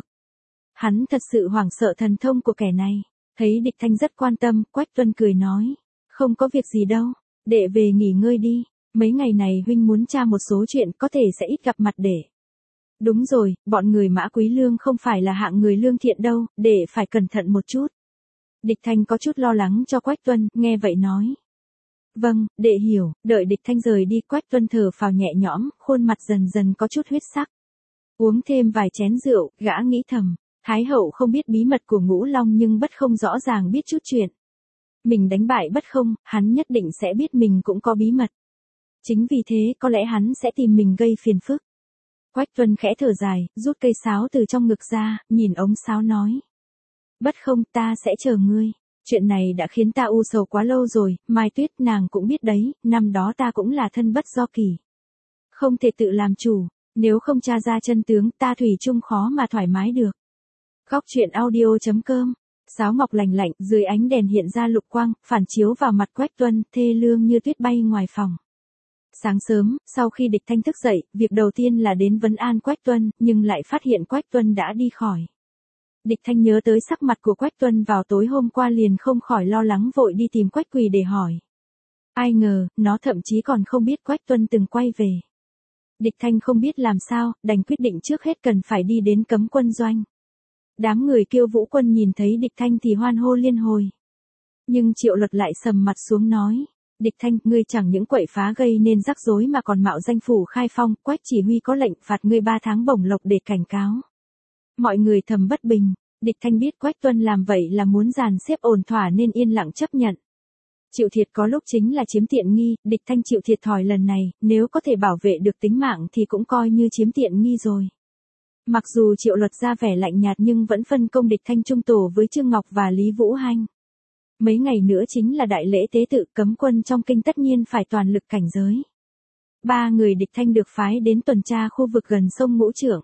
S1: Hắn thật sự hoảng sợ thần thông của kẻ này. Thấy Địch Thanh rất quan tâm, Quách Tuân cười nói. Không có việc gì đâu, đệ về nghỉ ngơi đi. Mấy ngày này huynh muốn tra một số chuyện có thể sẽ ít gặp mặt đệ. Đúng rồi, bọn người Mã Quý Lương không phải là hạng người lương thiện đâu, đệ phải cẩn thận một chút. Địch Thanh có chút lo lắng cho Quách Tuân, nghe vậy nói. Vâng, đệ hiểu. Đợi Địch Thanh rời đi, Quách Tuân thở phào nhẹ nhõm, khuôn mặt dần dần có chút huyết sắc. Uống thêm vài chén rượu, gã nghĩ thầm. Thái hậu không biết bí mật của Ngũ Long nhưng Bất Không rõ ràng biết chút chuyện. Mình đánh bại Bất Không, hắn nhất định sẽ biết mình cũng có bí mật. Chính vì thế có lẽ hắn sẽ tìm mình gây phiền phức. Quách Tuân khẽ thở dài, rút cây sáo từ trong ngực ra, nhìn ống sáo nói. Bất Không, ta sẽ chờ ngươi. Chuyện này đã khiến ta u sầu quá lâu rồi, Mai Tuyết nàng cũng biết đấy, năm đó ta cũng là thân bất do kỳ. Không thể tự làm chủ, nếu không tra ra chân tướng ta thủy chung khó mà thoải mái được. Góc truyện audio chấm com. Sáo ngọc lành lạnh, dưới ánh đèn hiện ra lục quang, phản chiếu vào mặt Quách Tuân, thê lương như tuyết bay ngoài phòng. Sáng sớm, sau khi Địch Thanh thức dậy, việc đầu tiên là đến vấn an Quách Tuân, nhưng lại phát hiện Quách Tuân đã đi khỏi. Địch Thanh nhớ tới sắc mặt của Quách Tuân vào tối hôm qua liền không khỏi lo lắng vội đi tìm Quách Quỳ để hỏi. Ai ngờ, nó thậm chí còn không biết Quách Tuân từng quay về. Địch Thanh không biết làm sao, đành quyết định trước hết cần phải đi đến Cấm Quân doanh. Đám người Kiêu Vũ Quân nhìn thấy Địch Thanh thì hoan hô liên hồi. Nhưng Triệu Luật lại sầm mặt xuống nói. Địch Thanh, ngươi chẳng những quậy phá gây nên rắc rối mà còn mạo danh phủ Khai Phong, Quách chỉ huy có lệnh phạt ngươi ba tháng bổng lộc để cảnh cáo. Mọi người thầm bất bình. Địch Thanh biết Quách Tuân làm vậy là muốn dàn xếp ổn thỏa nên yên lặng chấp nhận. Chịu thiệt có lúc chính là chiếm tiện nghi, Địch Thanh chịu thiệt thòi lần này, nếu có thể bảo vệ được tính mạng thì cũng coi như chiếm tiện nghi rồi. Mặc dù Triệu Luật ra vẻ lạnh nhạt nhưng vẫn phân công Địch Thanh trung tổ với Trương Ngọc và Lý Vũ Hanh. Mấy ngày nữa chính là đại lễ tế tự, cấm quân trong kinh tất nhiên phải toàn lực cảnh giới. Ba người Địch Thanh được phái đến tuần tra khu vực gần sông Ngũ Trưởng.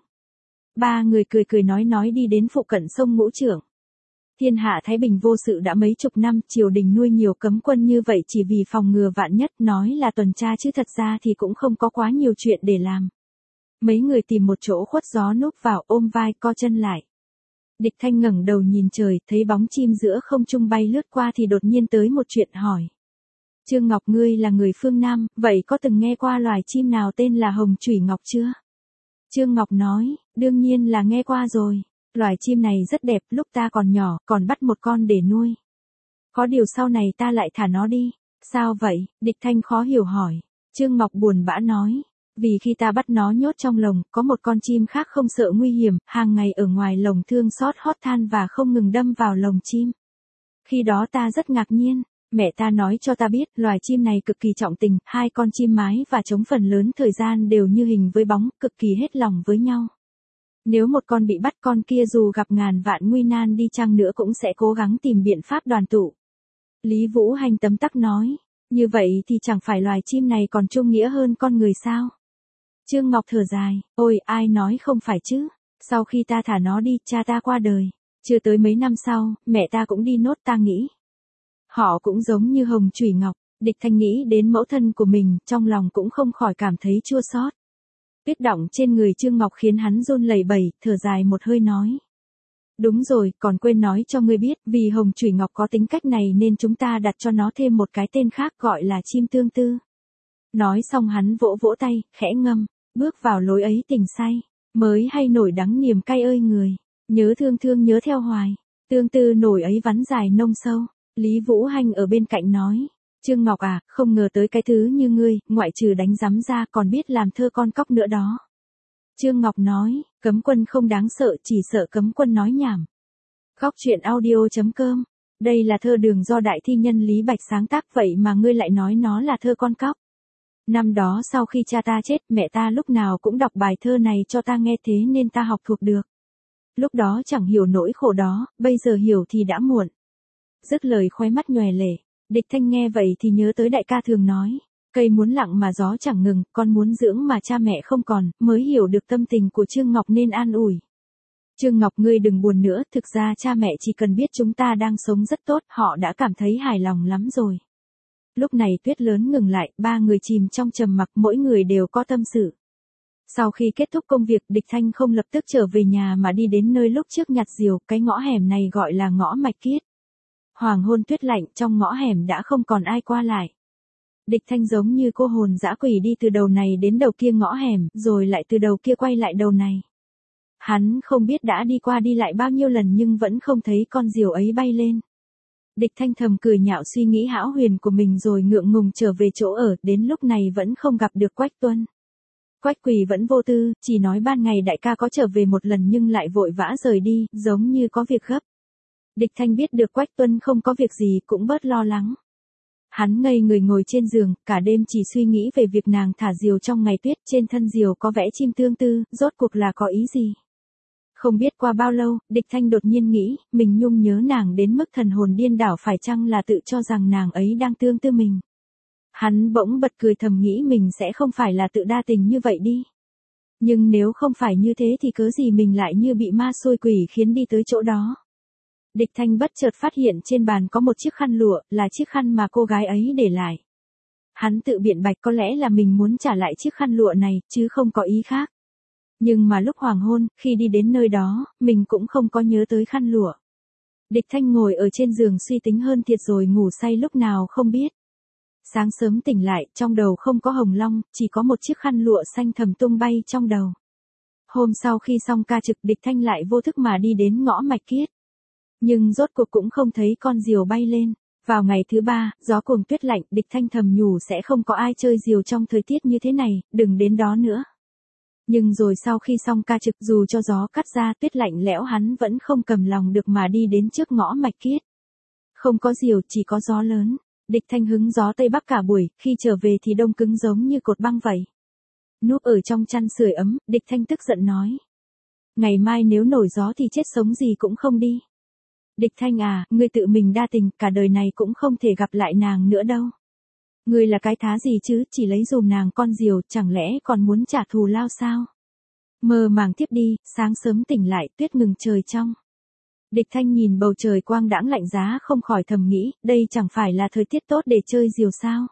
S1: Ba người cười cười nói nói đi đến phụ cận sông Ngũ Trưởng. Thiên hạ Thái Bình vô sự đã mấy chục năm, triều đình nuôi nhiều cấm quân như vậy chỉ vì phòng ngừa vạn nhất, nói là tuần tra chứ thật ra thì cũng không có quá nhiều chuyện để làm. Mấy người tìm một chỗ khuất gió núp vào, ôm vai co chân lại. Địch Thanh ngẩng đầu nhìn trời, thấy bóng chim giữa không trung bay lướt qua thì đột nhiên tới một chuyện hỏi. Trương Ngọc, ngươi là người phương Nam, vậy có từng nghe qua loài chim nào tên là hồng chủy ngọc chưa? Trương Ngọc nói, đương nhiên là nghe qua rồi. Loài chim này rất đẹp, lúc ta còn nhỏ, còn bắt một con để nuôi. Có điều sau này ta lại thả nó đi. Sao vậy? Địch Thanh khó hiểu hỏi. Trương Ngọc buồn bã nói. Vì khi ta bắt nó nhốt trong lồng, có một con chim khác không sợ nguy hiểm, hàng ngày ở ngoài lồng thương xót hót than và không ngừng đâm vào lồng chim. Khi đó ta rất ngạc nhiên, mẹ ta nói cho ta biết loài chim này cực kỳ trọng tình, hai con chim mái và trống phần lớn thời gian đều như hình với bóng, cực kỳ hết lòng với nhau. Nếu một con bị bắt con kia dù gặp ngàn vạn nguy nan đi chăng nữa cũng sẽ cố gắng tìm biện pháp đoàn tụ. Lý Vũ Hành tấm tắc nói, như vậy thì chẳng phải loài chim này còn trung nghĩa hơn con người sao? Trương Ngọc thở dài, ôi ai nói không phải chứ, sau khi ta thả nó đi, cha ta qua đời. Chưa tới mấy năm sau, mẹ ta cũng đi nốt ta nghĩ. Họ cũng giống như Hồng Chủy Ngọc, Địch Thanh nghĩ đến mẫu thân của mình, trong lòng cũng không khỏi cảm thấy chua xót. Tuyết đọng trên người Trương Ngọc khiến hắn run lẩy bẩy, thở dài một hơi nói. Đúng rồi, còn quên nói cho ngươi biết, vì Hồng Chủy Ngọc có tính cách này nên chúng ta đặt cho nó thêm một cái tên khác gọi là chim tương tư. Nói xong hắn vỗ vỗ tay, khẽ ngâm, bước vào lối ấy tình say, mới hay nổi đắng niềm cay ơi người. Nhớ thương thương nhớ theo hoài, tương tư nổi ấy vắn dài nông sâu. Lý Vũ Hành ở bên cạnh nói, Trương Ngọc à, không ngờ tới cái thứ như ngươi, ngoại trừ đánh giám ra còn biết làm thơ con cóc nữa đó. Trương Ngọc nói, cấm quân không đáng sợ, chỉ sợ cấm quân nói nhảm. Góc truyện audio chấm com, đây là thơ đường do đại thi nhân Lý Bạch sáng tác vậy mà ngươi lại nói nó là thơ con cóc. Năm đó sau khi cha ta chết, mẹ ta lúc nào cũng đọc bài thơ này cho ta nghe thế nên ta học thuộc được. Lúc đó chẳng hiểu nỗi khổ đó, bây giờ hiểu thì đã muộn. Dứt lời khóe mắt nhòe lệ, Địch Thanh nghe vậy thì nhớ tới đại ca thường nói, cây muốn lặng mà gió chẳng ngừng, con muốn dưỡng mà cha mẹ không còn, mới hiểu được tâm tình của Trương Ngọc nên an ủi. Trương Ngọc ngươi đừng buồn nữa, thực ra cha mẹ chỉ cần biết chúng ta đang sống rất tốt, họ đã cảm thấy hài lòng lắm rồi. Lúc này tuyết lớn ngừng lại, ba người chìm trong trầm mặc, mỗi người đều có tâm sự. Sau khi kết thúc công việc, Địch Thanh không lập tức trở về nhà mà đi đến nơi lúc trước nhặt diều, cái ngõ hẻm này gọi là ngõ Mạch Kiết. Hoàng hôn tuyết lạnh, trong ngõ hẻm đã không còn ai qua lại. Địch Thanh giống như cô hồn dã quỷ đi từ đầu này đến đầu kia ngõ hẻm, rồi lại từ đầu kia quay lại đầu này. Hắn không biết đã đi qua đi lại bao nhiêu lần nhưng vẫn không thấy con diều ấy bay lên. Địch Thanh thầm cười nhạo suy nghĩ hão huyền của mình rồi ngượng ngùng trở về chỗ ở, đến lúc này vẫn không gặp được Quách Tuân. Quách Quỳ vẫn vô tư, chỉ nói ban ngày đại ca có trở về một lần nhưng lại vội vã rời đi, giống như có việc gấp. Địch Thanh biết được Quách Tuân không có việc gì cũng bớt lo lắng. Hắn ngây người ngồi trên giường, cả đêm chỉ suy nghĩ về việc nàng thả diều trong ngày tuyết, trên thân diều có vẽ chim tương tư, rốt cuộc là có ý gì. Không biết qua bao lâu, Địch Thanh đột nhiên nghĩ, mình nhung nhớ nàng đến mức thần hồn điên đảo, phải chăng là tự cho rằng nàng ấy đang tương tư mình. Hắn bỗng bật cười thầm nghĩ mình sẽ không phải là tự đa tình như vậy đi. Nhưng nếu không phải như thế thì cớ gì mình lại như bị ma xôi quỷ khiến đi tới chỗ đó. Địch Thanh bất chợt phát hiện trên bàn có một chiếc khăn lụa, là chiếc khăn mà cô gái ấy để lại. Hắn tự biện bạch có lẽ là mình muốn trả lại chiếc khăn lụa này, chứ không có ý khác. Nhưng mà lúc hoàng hôn, khi đi đến nơi đó, mình cũng không có nhớ tới khăn lụa. Địch Thanh ngồi ở trên giường suy tính hơn thiệt rồi ngủ say lúc nào không biết. Sáng sớm tỉnh lại, trong đầu không có hồng long, chỉ có một chiếc khăn lụa xanh thầm tung bay trong đầu. Hôm sau khi xong ca trực, Địch Thanh lại vô thức mà đi đến ngõ Mạch Kiết. Nhưng rốt cuộc cũng không thấy con diều bay lên. Vào ngày thứ ba, gió cuồng tuyết lạnh, Địch Thanh thầm nhủ sẽ không có ai chơi diều trong thời tiết như thế này, đừng đến đó nữa. Nhưng rồi sau khi xong ca trực, dù cho gió cắt ra tuyết lạnh lẽo, hắn vẫn không cầm lòng được mà đi đến trước ngõ Mạch Kiết. Không có diều, chỉ có gió lớn. Địch Thanh hứng gió Tây Bắc cả buổi, khi trở về thì đông cứng giống như cột băng vậy. Núp ở trong chăn sưởi ấm, Địch Thanh tức giận nói. Ngày mai nếu nổi gió thì chết sống gì cũng không đi. Địch Thanh à, ngươi tự mình đa tình, cả đời này cũng không thể gặp lại nàng nữa đâu. Ngươi là cái thá gì chứ, chỉ lấy dùm nàng con diều, chẳng lẽ còn muốn trả thù lao sao? Mơ màng tiếp đi, sáng sớm tỉnh lại, tuyết ngừng trời trong. Địch Thanh nhìn bầu trời quang đãng lạnh giá không khỏi thầm nghĩ, đây chẳng phải là thời tiết tốt để chơi diều sao?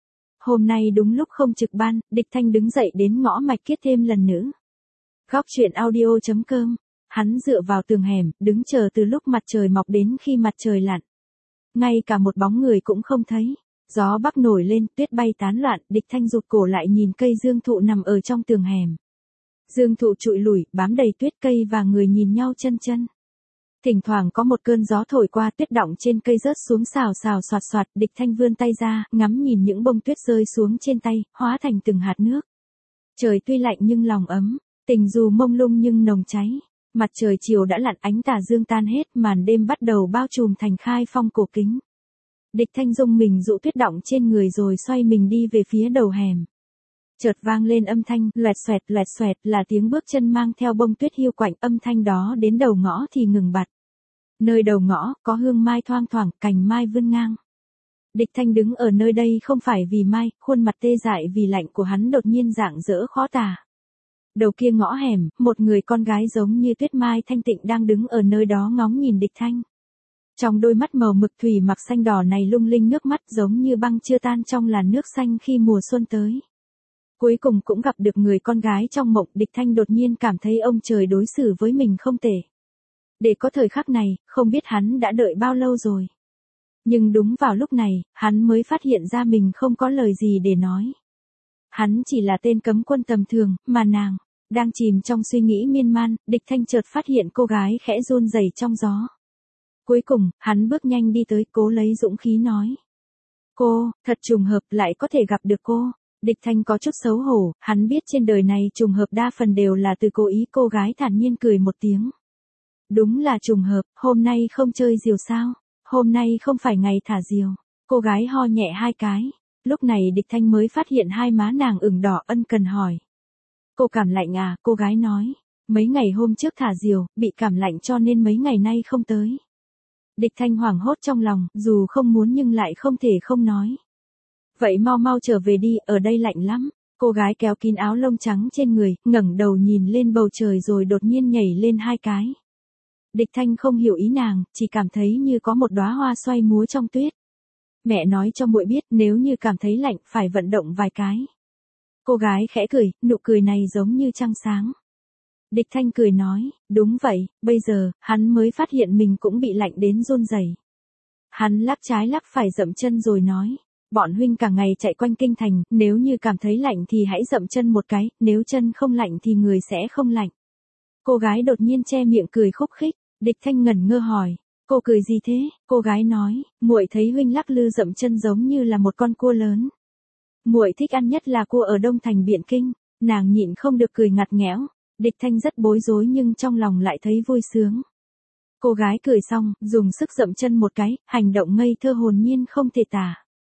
S1: Hôm nay đúng lúc không trực ban, Địch Thanh đứng dậy đến ngõ Mạch Kiết thêm lần nữa. Góc truyện audio chấm com. Hắn dựa vào tường hẻm, đứng chờ từ lúc mặt trời mọc đến khi mặt trời lặn. Ngay cả một bóng người cũng không thấy. Gió bắc nổi lên, tuyết bay tán loạn, Địch Thanh rụt cổ lại nhìn cây dương thụ nằm ở trong tường hẻm. Dương thụ trụi lủi, bám đầy tuyết, cây và người nhìn nhau chân chân. Thỉnh thoảng có một cơn gió thổi qua, tuyết đọng trên cây rớt xuống xào xào xoạt xoạt, Địch Thanh vươn tay ra, ngắm nhìn những bông tuyết rơi xuống trên tay, hóa thành từng hạt nước. Trời tuy lạnh nhưng lòng ấm, tình dù mông lung nhưng nồng cháy. Mặt trời chiều đã lặn, ánh tà dương tan hết, màn đêm bắt đầu bao trùm thành khai phong cổ kính. Địch Thanh rung mình dụ tuyết đọng trên người rồi xoay mình đi về phía đầu hẻm. Chợt vang lên âm thanh loẹt xoẹt loẹt xoẹt, là tiếng bước chân mang theo bông tuyết hiu quạnh, âm thanh đó đến đầu ngõ thì ngừng bặt. Nơi đầu ngõ có hương mai thoang thoảng, cành mai vươn ngang. Địch Thanh đứng ở nơi đây không phải vì mai, khuôn mặt tê dại vì lạnh của hắn đột nhiên rạng rỡ khó tả. Đầu kia ngõ hẻm, một người con gái giống như tuyết mai thanh tịnh đang đứng ở nơi đó ngóng nhìn Địch Thanh. Trong đôi mắt màu mực thủy mặc xanh đỏ này lung linh nước mắt giống như băng chưa tan trong làn nước xanh khi mùa xuân tới. Cuối cùng cũng gặp được người con gái trong mộng, Địch Thanh đột nhiên cảm thấy ông trời đối xử với mình không tệ. Để có thời khắc này, không biết hắn đã đợi bao lâu rồi. Nhưng đúng vào lúc này, hắn mới phát hiện ra mình không có lời gì để nói. Hắn chỉ là tên cấm quân tầm thường, mà nàng đang chìm trong suy nghĩ miên man. Địch Thanh chợt phát hiện cô gái khẽ run rẩy trong gió. Cuối cùng, hắn bước nhanh đi tới, cố lấy dũng khí nói. Cô, thật trùng hợp lại có thể gặp được cô. Địch Thanh có chút xấu hổ, hắn biết trên đời này trùng hợp đa phần đều là từ cố ý. Cô gái thản nhiên cười một tiếng. Đúng là trùng hợp, hôm nay không chơi diều sao? Hôm nay không phải ngày thả diều. Cô gái ho nhẹ hai cái. Lúc này Địch Thanh mới phát hiện hai má nàng ửng đỏ, ân cần hỏi. Cô cảm lạnh à? Cô gái nói. Mấy ngày hôm trước thả diều, bị cảm lạnh cho nên mấy ngày nay không tới. Địch Thanh hoảng hốt trong lòng, dù không muốn nhưng lại không thể không nói. Vậy mau mau trở về đi, ở đây lạnh lắm. Cô gái kéo kín áo lông trắng trên người, ngẩng đầu nhìn lên bầu trời rồi đột nhiên nhảy lên hai cái. Địch Thanh không hiểu ý nàng, chỉ cảm thấy như có một đóa hoa xoay múa trong tuyết. Mẹ nói cho muội biết, nếu như cảm thấy lạnh phải vận động vài cái. Cô gái khẽ cười, nụ cười này giống như trăng sáng. Địch Thanh cười nói, đúng vậy, bây giờ, hắn mới phát hiện mình cũng bị lạnh đến run rẩy. Hắn lắc trái lắc phải dậm chân rồi nói, bọn huynh cả ngày chạy quanh kinh thành, nếu như cảm thấy lạnh thì hãy dậm chân một cái, nếu chân không lạnh thì người sẽ không lạnh. Cô gái đột nhiên che miệng cười khúc khích. Địch Thanh ngẩn ngơ hỏi, cô cười gì thế? Cô gái nói, muội thấy huynh lắc lư dậm chân giống như là một con cua lớn. Muội thích ăn nhất là cua ở Đông Thành Biện Kinh. Nàng nhịn không được cười ngặt nghẽo. Địch Thanh rất bối rối nhưng trong lòng lại thấy vui sướng. Cô gái cười xong, dùng sức dậm chân một cái, hành động ngây thơ hồn nhiên không thể tả.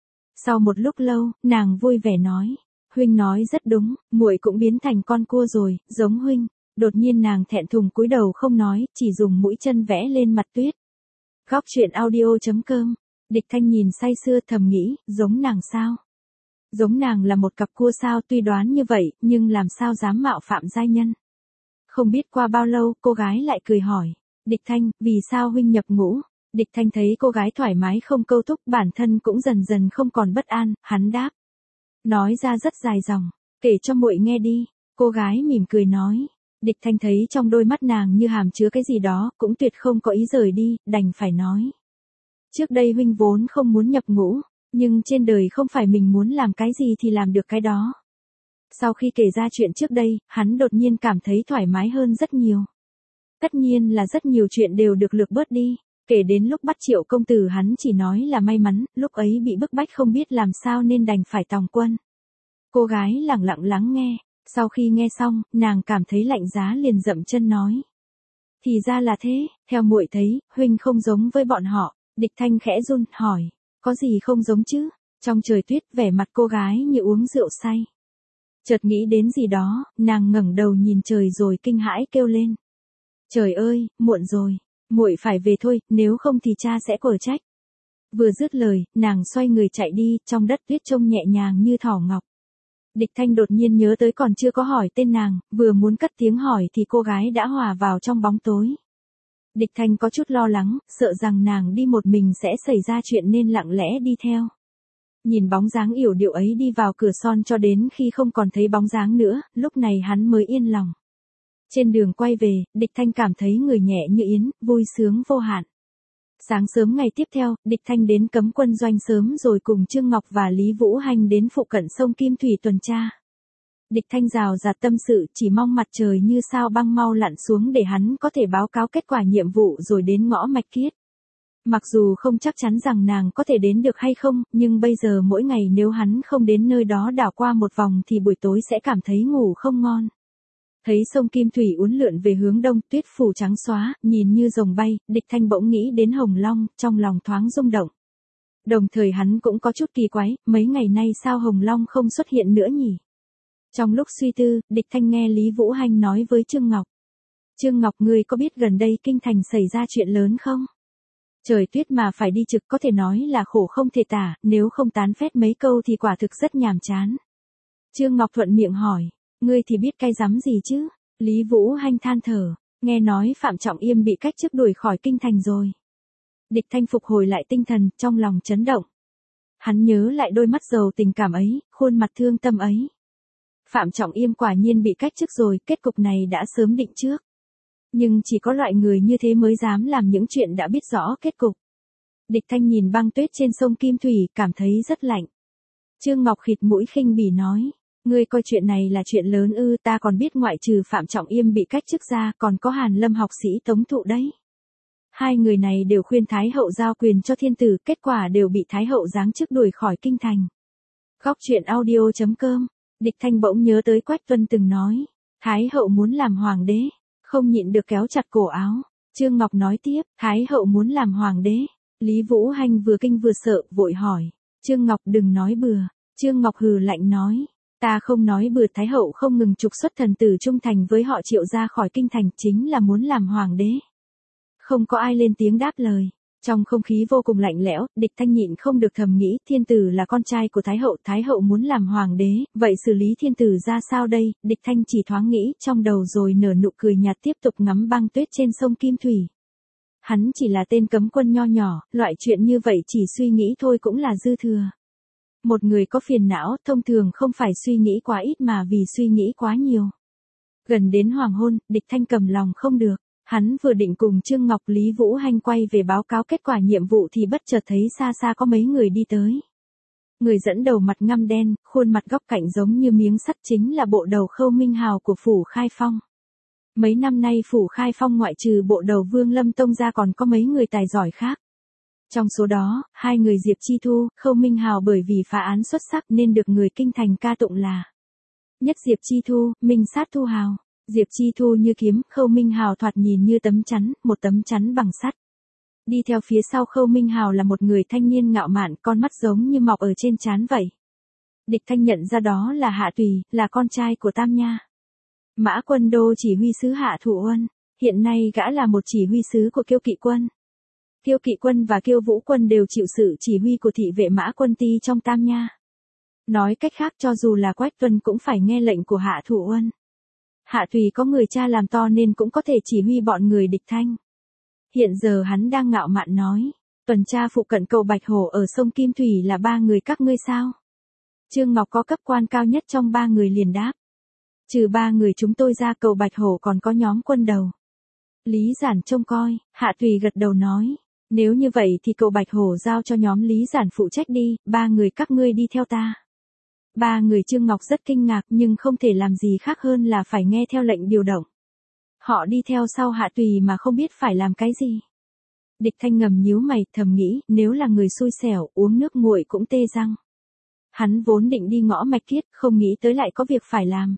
S1: Sau một lúc lâu, nàng vui vẻ nói, huynh nói rất đúng, muội cũng biến thành con cua rồi, giống huynh. Đột nhiên nàng thẹn thùng cúi đầu không nói, chỉ dùng mũi chân vẽ lên mặt tuyết. Góc truyện audio chấm com. Địch Thanh nhìn say sưa thầm nghĩ, giống nàng sao? Giống nàng là một cặp cua sao? Tuy đoán như vậy, nhưng làm sao dám mạo phạm giai nhân? Không biết qua bao lâu, cô gái lại cười hỏi, Địch Thanh, vì sao huynh nhập ngũ? Địch Thanh thấy cô gái thoải mái không câu thúc, bản thân cũng dần dần không còn bất an, hắn đáp. Nói ra rất dài dòng, kể cho muội nghe đi. Cô gái mỉm cười nói. Địch Thanh thấy trong đôi mắt nàng như hàm chứa cái gì đó, cũng tuyệt không có ý rời đi, đành phải nói. Trước đây huynh vốn không muốn nhập ngũ, nhưng trên đời không phải mình muốn làm cái gì thì làm được cái đó. Sau khi kể ra chuyện trước đây, hắn đột nhiên cảm thấy thoải mái hơn rất nhiều. Tất nhiên là rất nhiều chuyện đều được lược bớt đi, kể đến lúc bắt Triệu công tử hắn chỉ nói là may mắn, lúc ấy bị bức bách không biết làm sao nên đành phải tòng quân. Cô gái lặng lặng lắng nghe. Sau khi nghe xong, nàng cảm thấy lạnh giá liền dậm chân nói. Thì ra là thế, theo muội thấy, huynh không giống với bọn họ. Địch Thanh khẽ run, hỏi, có gì không giống chứ? Trong trời tuyết, vẻ mặt cô gái như uống rượu say. Chợt nghĩ đến gì đó, nàng ngẩng đầu nhìn trời rồi kinh hãi kêu lên. Trời ơi, muộn rồi, muội phải về thôi, nếu không thì cha sẽ quở trách. Vừa dứt lời, nàng xoay người chạy đi, trong đất tuyết trông nhẹ nhàng như thỏ ngọc. Địch Thanh đột nhiên nhớ tới còn chưa có hỏi tên nàng, vừa muốn cất tiếng hỏi thì cô gái đã hòa vào trong bóng tối. Địch Thanh có chút lo lắng, sợ rằng nàng đi một mình sẽ xảy ra chuyện nên lặng lẽ đi theo. Nhìn bóng dáng yểu điệu ấy đi vào cửa son cho đến khi không còn thấy bóng dáng nữa, lúc này hắn mới yên lòng. Trên đường quay về, Địch Thanh cảm thấy người nhẹ như yến, vui sướng vô hạn. Sáng sớm ngày tiếp theo, Địch Thanh đến cấm quân doanh sớm rồi cùng Trương Ngọc và Lý Vũ Hành đến phụ cận sông Kim Thủy tuần tra. Địch Thanh rào rạt tâm sự, chỉ mong mặt trời như sao băng mau lặn xuống để hắn có thể báo cáo kết quả nhiệm vụ rồi đến ngõ Mạch Kiết. Mặc dù không chắc chắn rằng nàng có thể đến được hay không, nhưng bây giờ mỗi ngày nếu hắn không đến nơi đó đảo qua một vòng thì buổi tối sẽ cảm thấy ngủ không ngon. Thấy sông Kim Thủy uốn lượn về hướng đông, tuyết phủ trắng xóa, nhìn như rồng bay, Địch Thanh bỗng nghĩ đến Hồng Long, trong lòng thoáng rung động. Đồng thời hắn cũng có chút kỳ quái, mấy ngày nay sao Hồng Long không xuất hiện nữa nhỉ? Trong lúc suy tư, Địch Thanh nghe Lý Vũ Hanh nói với Trương Ngọc. Trương Ngọc, ngươi có biết gần đây kinh thành xảy ra chuyện lớn không? Trời tuyết mà phải đi trực có thể nói là khổ không thể tả, nếu không tán phét mấy câu thì quả thực rất nhàm chán. Trương Ngọc thuận miệng hỏi, ngươi thì biết cái rắm gì chứ? Lý Vũ Hanh than thở, nghe nói Phạm Trọng Yêm bị cách chức đuổi khỏi kinh thành rồi. Địch Thanh phục hồi lại tinh thần, trong lòng chấn động. Hắn nhớ lại đôi mắt giàu tình cảm ấy, khuôn mặt thương tâm ấy. Phạm Trọng Yêm quả nhiên bị cách chức rồi, kết cục này đã sớm định trước. Nhưng chỉ có loại người như thế mới dám làm những chuyện đã biết rõ kết cục. Địch Thanh nhìn băng tuyết trên sông Kim Thủy, cảm thấy rất lạnh. Trương Ngọc khịt mũi khinh bỉ nói, ngươi coi chuyện này là chuyện lớn ư? Ta còn biết ngoại trừ Phạm Trọng Yêm bị cách chức ra, còn có Hàn Lâm học sĩ Tống Thụ đấy. Hai người này đều khuyên Thái hậu giao quyền cho thiên tử, kết quả đều bị Thái hậu giáng chức đuổi khỏi kinh thành. Góc truyện audio chấm com. Địch Thanh bỗng nhớ tới Quách Tuân từng nói, Thái hậu muốn làm hoàng đế, không nhịn được kéo chặt cổ áo. Trương Ngọc nói tiếp, Thái hậu muốn làm hoàng đế. Lý Vũ Hanh vừa kinh vừa sợ, vội hỏi, Trương Ngọc đừng nói bừa. Trương Ngọc hừ lạnh nói, ta không nói bừa. Thái hậu không ngừng trục xuất thần tử trung thành với họ Triệu ra khỏi kinh thành, chính là muốn làm hoàng đế. Không có ai lên tiếng đáp lời. Trong không khí vô cùng lạnh lẽo, Địch Thanh nhịn không được thầm nghĩ, thiên tử là con trai của Thái hậu, Thái hậu muốn làm hoàng đế, vậy xử lý thiên tử ra sao đây? Địch Thanh chỉ thoáng nghĩ trong đầu rồi nở nụ cười nhạt, tiếp tục ngắm băng tuyết trên sông Kim Thủy. Hắn chỉ là tên cấm quân nho nhỏ, loại chuyện như vậy chỉ suy nghĩ thôi cũng là dư thừa. Một người có phiền não, thông thường không phải suy nghĩ quá ít mà vì suy nghĩ quá nhiều. Gần đến hoàng hôn, Địch Thanh cầm lòng không được. Hắn vừa định cùng Trương Ngọc Lý Vũ Hanh quay về báo cáo kết quả nhiệm vụ thì bất chợt thấy xa xa có mấy người đi tới. Người dẫn đầu mặt ngăm đen, khuôn mặt góc cạnh giống như miếng sắt chính là bộ đầu Khâu Minh Hào của Phủ Khai Phong. Mấy năm nay Phủ Khai Phong ngoại trừ bộ đầu Vương Lâm Tông ra còn có mấy người tài giỏi khác. Trong số đó, hai người Diệp Chi Thu, Khâu Minh Hào bởi vì phá án xuất sắc nên được người kinh thành ca tụng là nhất Diệp Chi Thu, Minh sát Thu Hào. Diệp Chi Thu như kiếm, Khâu Minh Hào thoạt nhìn như tấm chắn, một tấm chắn bằng sắt. Đi theo phía sau Khâu Minh Hào là một người thanh niên ngạo mạn, con mắt giống như mọc ở trên trán vậy. Địch Thanh nhận ra đó là Hạ Tùy, là con trai của Tam Nha. Mã Quân Đô chỉ huy sứ Hạ Thụ Uân, hiện nay gã là một chỉ huy sứ của Kiêu Kỵ Quân. Kiêu Kỵ Quân và Kiêu Vũ Quân đều chịu sự chỉ huy của thị vệ Mã Quân Ti trong Tam Nha. Nói cách khác, cho dù là Quách Tuân cũng phải nghe lệnh của Hạ Thụ Uân. Hạ Tùy có người cha làm to nên cũng có thể chỉ huy bọn người Địch Thanh. Hiện giờ hắn đang ngạo mạn nói, tuần tra phụ cận cầu Bạch Hổ ở sông Kim Thủy là ba người các ngươi sao? Trương Ngọc có cấp quan cao nhất trong ba người liền đáp. Trừ ba người chúng tôi ra, cầu Bạch Hổ còn có nhóm quân đầu. Lý Giản trông coi, Hạ Tùy gật đầu nói, nếu như vậy thì cầu Bạch Hổ giao cho nhóm Lý Giản phụ trách đi, ba người các ngươi đi theo ta. Ba người Trương Ngọc rất kinh ngạc nhưng không thể làm gì khác hơn là phải nghe theo lệnh điều động. Họ đi theo sau Hạ Tùy mà không biết phải làm cái gì. Địch Thanh ngầm nhíu mày, thầm nghĩ, nếu là người xui xẻo, uống nước nguội cũng tê răng. Hắn vốn định đi ngõ Mạch Kiết, không nghĩ tới lại có việc phải làm.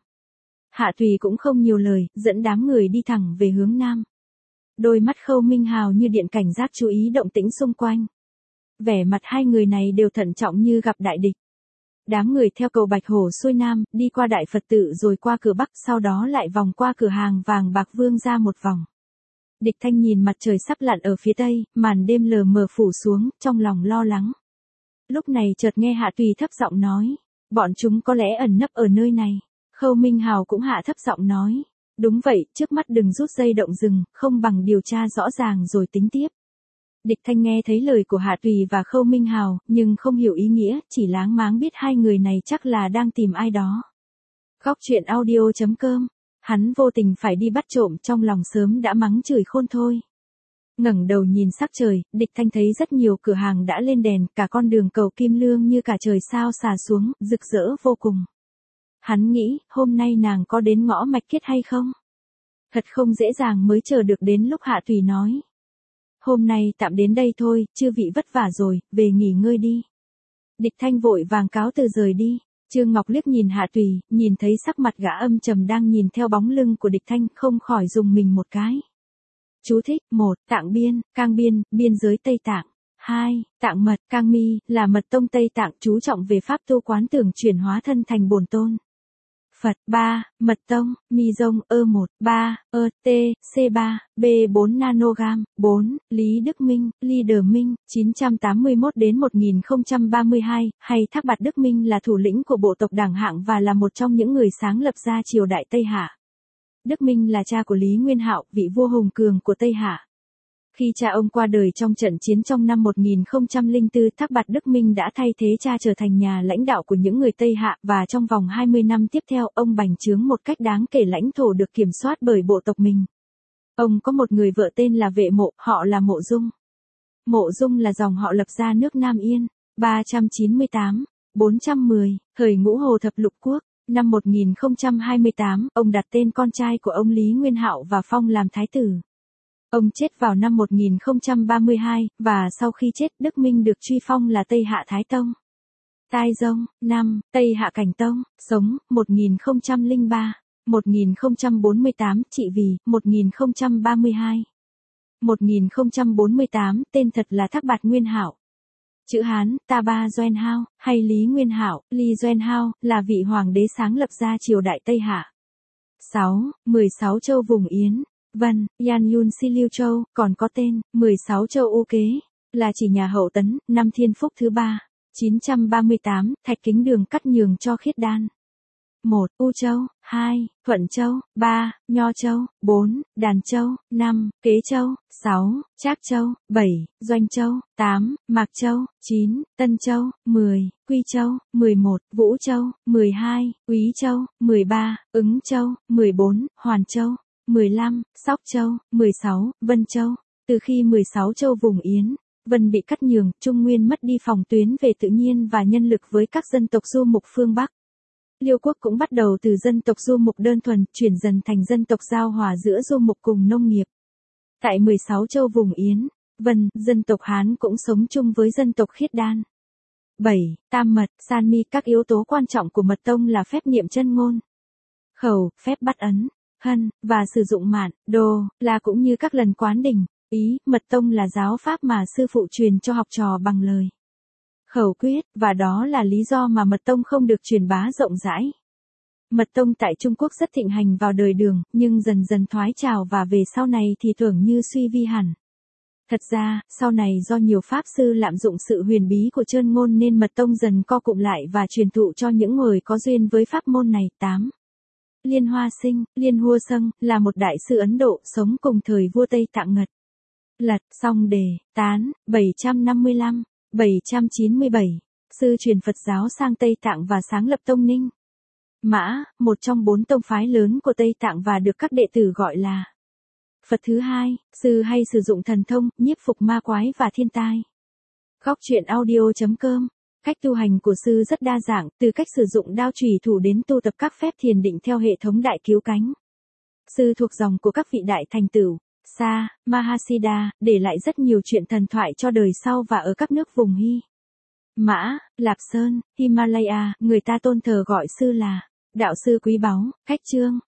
S1: Hạ Tùy cũng không nhiều lời, dẫn đám người đi thẳng về hướng nam. Đôi mắt Khâu Minh Hào như điện cảnh giác chú ý động tĩnh xung quanh. Vẻ mặt hai người này đều thận trọng như gặp đại địch. Đám người theo cầu Bạch Hổ xuôi nam, đi qua Đại Phật tự rồi qua cửa Bắc, sau đó lại vòng qua cửa hàng vàng bạc Vương ra một vòng. Địch Thanh nhìn mặt trời sắp lặn ở phía tây, màn đêm lờ mờ phủ xuống, trong lòng lo lắng. Lúc này chợt nghe Hạ Tùy thấp giọng nói, bọn chúng có lẽ ẩn nấp ở nơi này. Khâu Minh Hào cũng hạ thấp giọng nói, đúng vậy, trước mắt đừng rút dây động rừng, không bằng điều tra rõ ràng rồi tính tiếp. Địch Thanh nghe thấy lời của Hạ Tùy và Khâu Minh Hào, nhưng không hiểu ý nghĩa, chỉ láng máng biết hai người này chắc là đang tìm ai đó. Góc truyện audio chấm com. Hắn vô tình phải đi bắt trộm, trong lòng sớm đã mắng chửi khôn thôi. Ngẩng đầu nhìn sắc trời, Địch Thanh thấy rất nhiều cửa hàng đã lên đèn, cả con đường cầu Kim Lương như cả trời sao xả xuống, rực rỡ vô cùng. Hắn nghĩ, hôm nay nàng có đến ngõ mạch kiết hay không? Thật không dễ dàng mới chờ được đến lúc Hạ Tùy nói. Hôm nay tạm đến đây thôi, chư vị vất vả rồi, về nghỉ ngơi đi. Địch Thanh vội vàng cáo từ rời đi. Trương Ngọc liếc nhìn Hạ Tùy, nhìn thấy sắc mặt gã âm trầm đang nhìn theo bóng lưng của Địch Thanh, không khỏi dùng mình một cái. Chú thích: một. Tạng Biên, Cang Biên, biên giới Tây Tạng. hai. Tạng Mật, Cang Mi, là mật tông Tây Tạng chú trọng về pháp tu quán tưởng chuyển hóa thân thành bổn tôn Phật. ba. Mật tông, Mi Dông, ơ một, ba, ơ, T, C ba, B bốn nanogam. bốn. Lý Đức Minh, Leader Minh, chín trăm tám mươi mốt đến một nghìn không trăm ba mươi hai, hay Thác Bạt Đức Minh là thủ lĩnh của bộ tộc Đảng Hạng và là một trong những người sáng lập ra triều đại Tây Hạ. Đức Minh là cha của Lý Nguyên Hạo, vị vua hùng cường của Tây Hạ. Khi cha ông qua đời trong trận chiến trong năm một nghìn không trăm lẻ bốn, Thác Bạt Đức Minh đã thay thế cha trở thành nhà lãnh đạo của những người Tây Hạ, và trong vòng hai mươi năm tiếp theo, ông bành trướng một cách đáng kể lãnh thổ được kiểm soát bởi bộ tộc mình. Ông có một người vợ tên là Vệ Mộ, họ là Mộ Dung. Mộ Dung là dòng họ lập ra nước Nam Yên. ba trăm chín mươi tám, bốn trăm mười, thời Ngũ Hồ Thập Lục Quốc. Năm một nghìn không trăm hai mươi tám, ông đặt tên con trai của ông Lý Nguyên Hạo và phong làm thái tử. Ông chết vào năm một nghìn không trăm ba mươi hai, và sau khi chết, Đức Minh được truy phong là Tây Hạ Thái Tông. Tai Dông, năm, Tây Hạ Cảnh Tông, sống, một nghìn không trăm lẻ ba, một nghìn không trăm bốn mươi tám, trị vì, một nghìn không trăm ba mươi hai. một nghìn không trăm bốn mươi tám, tên thật là Thác Bạt Nguyên Hạo. Chữ Hán, Ta Ba Doen Hao, hay Lý Nguyên Hạo, Lý Doen Hao, là vị hoàng đế sáng lập ra triều đại Tây Hạ. sáu. mười sáu châu vùng Yến. Vân, Yan Yun Si Liêu Châu, còn có tên, mười sáu châu U Kế, là chỉ nhà Hậu Tấn, năm Thiên Phúc thứ ba, chín trăm ba mươi tám, Thạch Kính Đường cắt nhường cho Khiết Đan. một. U Châu, hai. Thuận Châu, ba. Nho Châu, bốn. Đàn Châu, năm. Kế Châu, sáu. Trác Châu, bảy. Doanh Châu, tám. Mạc Châu, chín. Tân Châu, mười. Quy Châu, mười một. Vũ Châu, mười hai. Úy Châu, mười ba. Ứng Châu, mười bốn. Hoàn Châu, mười lăm. Sóc Châu, mười sáu. Vân Châu. Từ khi mười sáu châu vùng Yến, Vân bị cắt nhường, Trung Nguyên mất đi phòng tuyến về tự nhiên và nhân lực với các dân tộc du mục phương Bắc. Liêu quốc cũng bắt đầu từ dân tộc du mục đơn thuần, chuyển dần thành dân tộc giao hòa giữa du mục cùng nông nghiệp. Tại mười sáu châu vùng Yến, Vân, dân tộc Hán cũng sống chung với dân tộc Khiết Đan. bảy. Tam mật, san mi, các yếu tố quan trọng của mật tông là phép niệm chân ngôn, khẩu, phép bắt ấn, hân, và sử dụng mạn, đồ, là cũng như các lần quán đỉnh, ý, mật tông là giáo pháp mà sư phụ truyền cho học trò bằng lời khẩu quyết, và đó là lý do mà mật tông không được truyền bá rộng rãi. Mật tông tại Trung Quốc rất thịnh hành vào đời Đường, nhưng dần dần thoái trào và về sau này thì tưởng như suy vi hẳn. Thật ra, sau này do nhiều pháp sư lạm dụng sự huyền bí của chơn ngôn nên mật tông dần co cụm lại và truyền thụ cho những người có duyên với pháp môn này. tám. Liên Hoa Sinh, Liên Hua Sâng, là một đại sư Ấn Độ sống cùng thời vua Tây Tạng Ngật. Lật, Song Đề, Tán, bảy trăm năm mươi lăm, bảy trăm chín mươi bảy, sư truyền Phật giáo sang Tây Tạng và sáng lập Tông Ninh. Mã, một trong bốn tông phái lớn của Tây Tạng và được các đệ tử gọi là Phật thứ hai, sư hay sử dụng thần thông, nhiếp phục ma quái và thiên tai. Góc truyện audio chấm com. Cách tu hành của sư rất đa dạng, từ cách sử dụng đao chùy thủ đến tu tập các phép thiền định theo hệ thống đại cứu cánh. Sư thuộc dòng của các vị đại thành tựu, Sa, Mahasiddha, để lại rất nhiều chuyện thần thoại cho đời sau và ở các nước vùng Hy, Mã, Lạp Sơn, Himalaya, người ta tôn thờ gọi sư là đạo sư quý báu. Cách chương